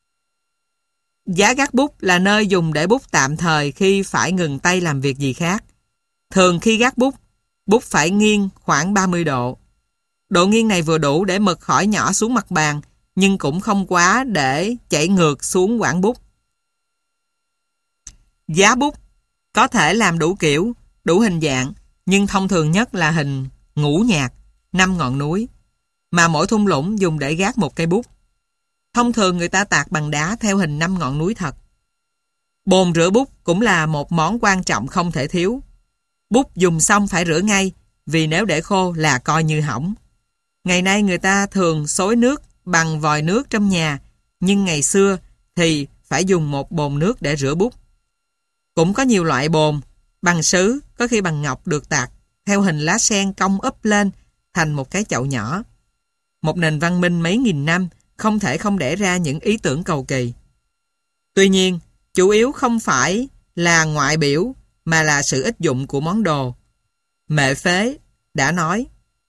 Giá gác bút là nơi dùng để bút tạm thời khi phải ngừng tay làm việc gì khác. Thường khi gác bút, bút phải nghiêng khoảng ba mươi độ. Độ nghiêng này vừa đủ để mực khỏi nhỏ xuống mặt bàn, nhưng cũng không quá để chảy ngược xuống quảng bút. Giá bút có thể làm đủ kiểu, đủ hình dạng, nhưng thông thường nhất là hình ngũ nhạc, năm ngọn núi, mà mỗi thung lũng dùng để gác một cây bút. Thông thường người ta tạc bằng đá theo hình năm ngọn núi thật. Bồn rửa bút cũng là một món quan trọng không thể thiếu. Bút dùng xong phải rửa ngay, vì nếu để khô là coi như hỏng. Ngày nay người ta thường xối nước bằng vòi nước trong nhà, nhưng ngày xưa thì phải dùng một bồn nước để rửa bút. Cũng có nhiều loại bồn, bằng sứ, có khi bằng ngọc được tạc theo hình lá sen cong úp lên thành một cái chậu nhỏ. Một nền văn minh mấy nghìn năm không thể không đẻ ra những ý tưởng cầu kỳ. Tuy nhiên, chủ yếu không phải là ngoại biểu mà là sự ích dụng của món đồ. Mệ Phế đã nói,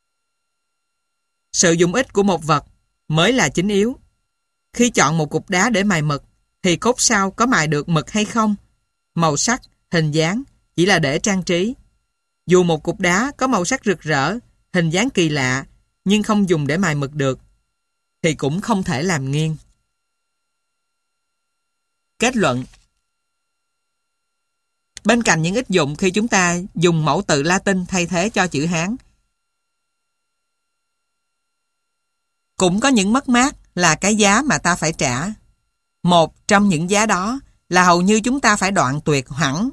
sự dụng ích của một vật mới là chính yếu. Khi chọn một cục đá để mài mực thì cốt sao có mài được mực hay không? Màu sắc, hình dáng chỉ là để trang trí. Dù một cục đá có màu sắc rực rỡ, hình dáng kỳ lạ nhưng không dùng để mài mực được thì cũng không thể làm nghiêng. Kết luận: bên cạnh những ích dụng khi chúng ta dùng mẫu tự Latin thay thế cho chữ Hán, cũng có những mất mát là cái giá mà ta phải trả. Một trong những giá đó là hầu như chúng ta phải đoạn tuyệt hẳn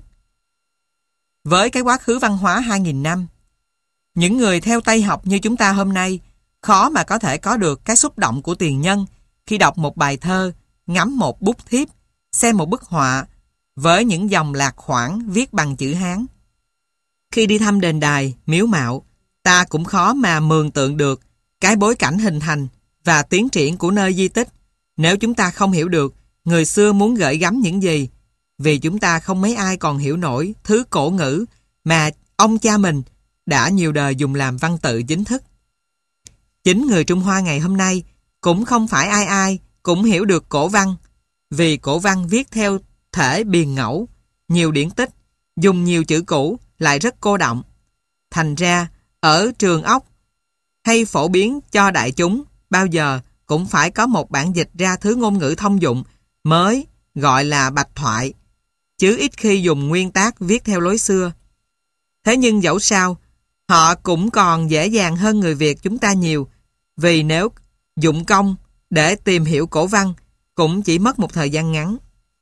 với cái quá khứ văn hóa hai nghìn năm. Những người theo Tây học như chúng ta hôm nay khó mà có thể có được cái xúc động của tiền nhân khi đọc một bài thơ, ngắm một bút thiếp, xem một bức họa với những dòng lạc khoản viết bằng chữ Hán. Khi đi thăm đền đài, miếu mạo, ta cũng khó mà mường tượng được cái bối cảnh hình thành và tiến triển của nơi di tích nếu chúng ta không hiểu được người xưa muốn gửi gắm những gì, vì chúng ta không mấy ai còn hiểu nổi thứ cổ ngữ mà ông cha mình đã nhiều đời dùng làm văn tự chính thức. Chính người Trung Hoa ngày hôm nay cũng không phải ai ai cũng hiểu được cổ văn, vì cổ văn viết theo thể biền ngẫu, nhiều điển tích, dùng nhiều chữ cũ lại rất cô động. Thành ra, ở trường ốc hay phổ biến cho đại chúng, bao giờ cũng phải có một bản dịch ra thứ ngôn ngữ thông dụng mới gọi là bạch thoại, chứ ít khi dùng nguyên tác viết theo lối xưa. Thế nhưng dẫu sao, họ cũng còn dễ dàng hơn người Việt chúng ta nhiều, vì nếu dụng công để tìm hiểu cổ văn cũng chỉ mất một thời gian ngắn.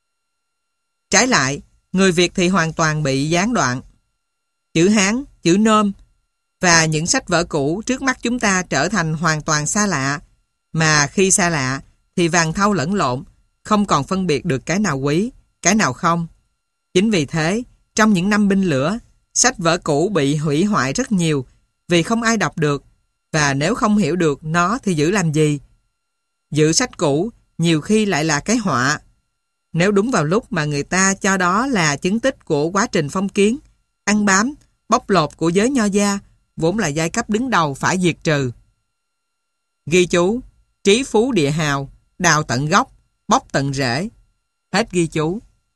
Trái lại, người Việt thì hoàn toàn bị gián đoạn. Chữ Hán, chữ Nôm và những sách vở cũ trước mắt chúng ta trở thành hoàn toàn xa lạ, mà khi xa lạ thì vàng thau lẫn lộn, không còn phân biệt được cái nào quý, cái nào không. Chính vì thế, trong những năm binh lửa, sách vở cũ bị hủy hoại rất nhiều vì không ai đọc được, và nếu không hiểu được nó thì giữ làm gì? Giữ sách cũ nhiều khi lại là cái họa. Nếu đúng vào lúc mà người ta cho đó là chứng tích của quá trình phong kiến, ăn bám, bóc lột của giới nho gia, vốn là giai cấp đứng đầu phải diệt trừ. Ghi chú: trí phú địa hào, đào tận gốc, bóc tận rễ. Hết ghi chú.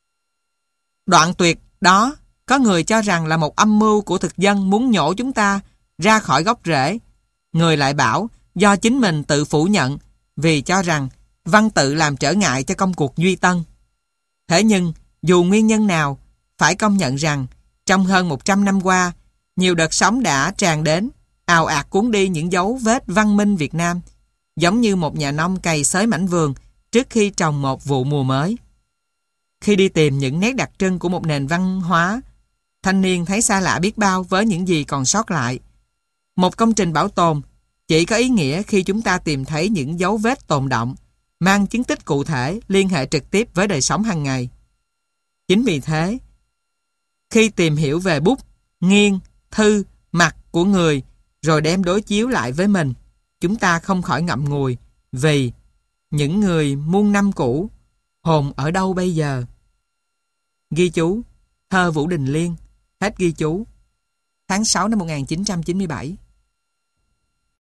Đoạn tuyệt đó có người cho rằng là một âm mưu của thực dân muốn nhổ chúng ta ra khỏi gốc rễ. Người lại bảo do chính mình tự phủ nhận, vì cho rằng văn tự làm trở ngại cho công cuộc duy tân. Thế nhưng dù nguyên nhân nào, phải công nhận rằng trong hơn một trăm năm qua, nhiều đợt sóng đã tràn đến, ào ạt cuốn đi những dấu vết văn minh Việt Nam, giống như một nhà nông cày xới mảnh vườn trước khi trồng một vụ mùa mới. Khi đi tìm những nét đặc trưng của một nền văn hóa, thanh niên thấy xa lạ biết bao với những gì còn sót lại. Một công trình bảo tồn chỉ có ý nghĩa khi chúng ta tìm thấy những dấu vết tồn động, mang chứng tích cụ thể liên hệ trực tiếp với đời sống hàng ngày. Chính vì thế, khi tìm hiểu về bút, nghiêng, thư, mặt của người rồi đem đối chiếu lại với mình, chúng ta không khỏi ngậm ngùi, vì những người muôn năm cũ, hồn ở đâu bây giờ? Ghi chú: thơ Vũ Đình Liên. Hết ghi chú. Tháng sáu năm một nghìn chín trăm chín mươi bảy.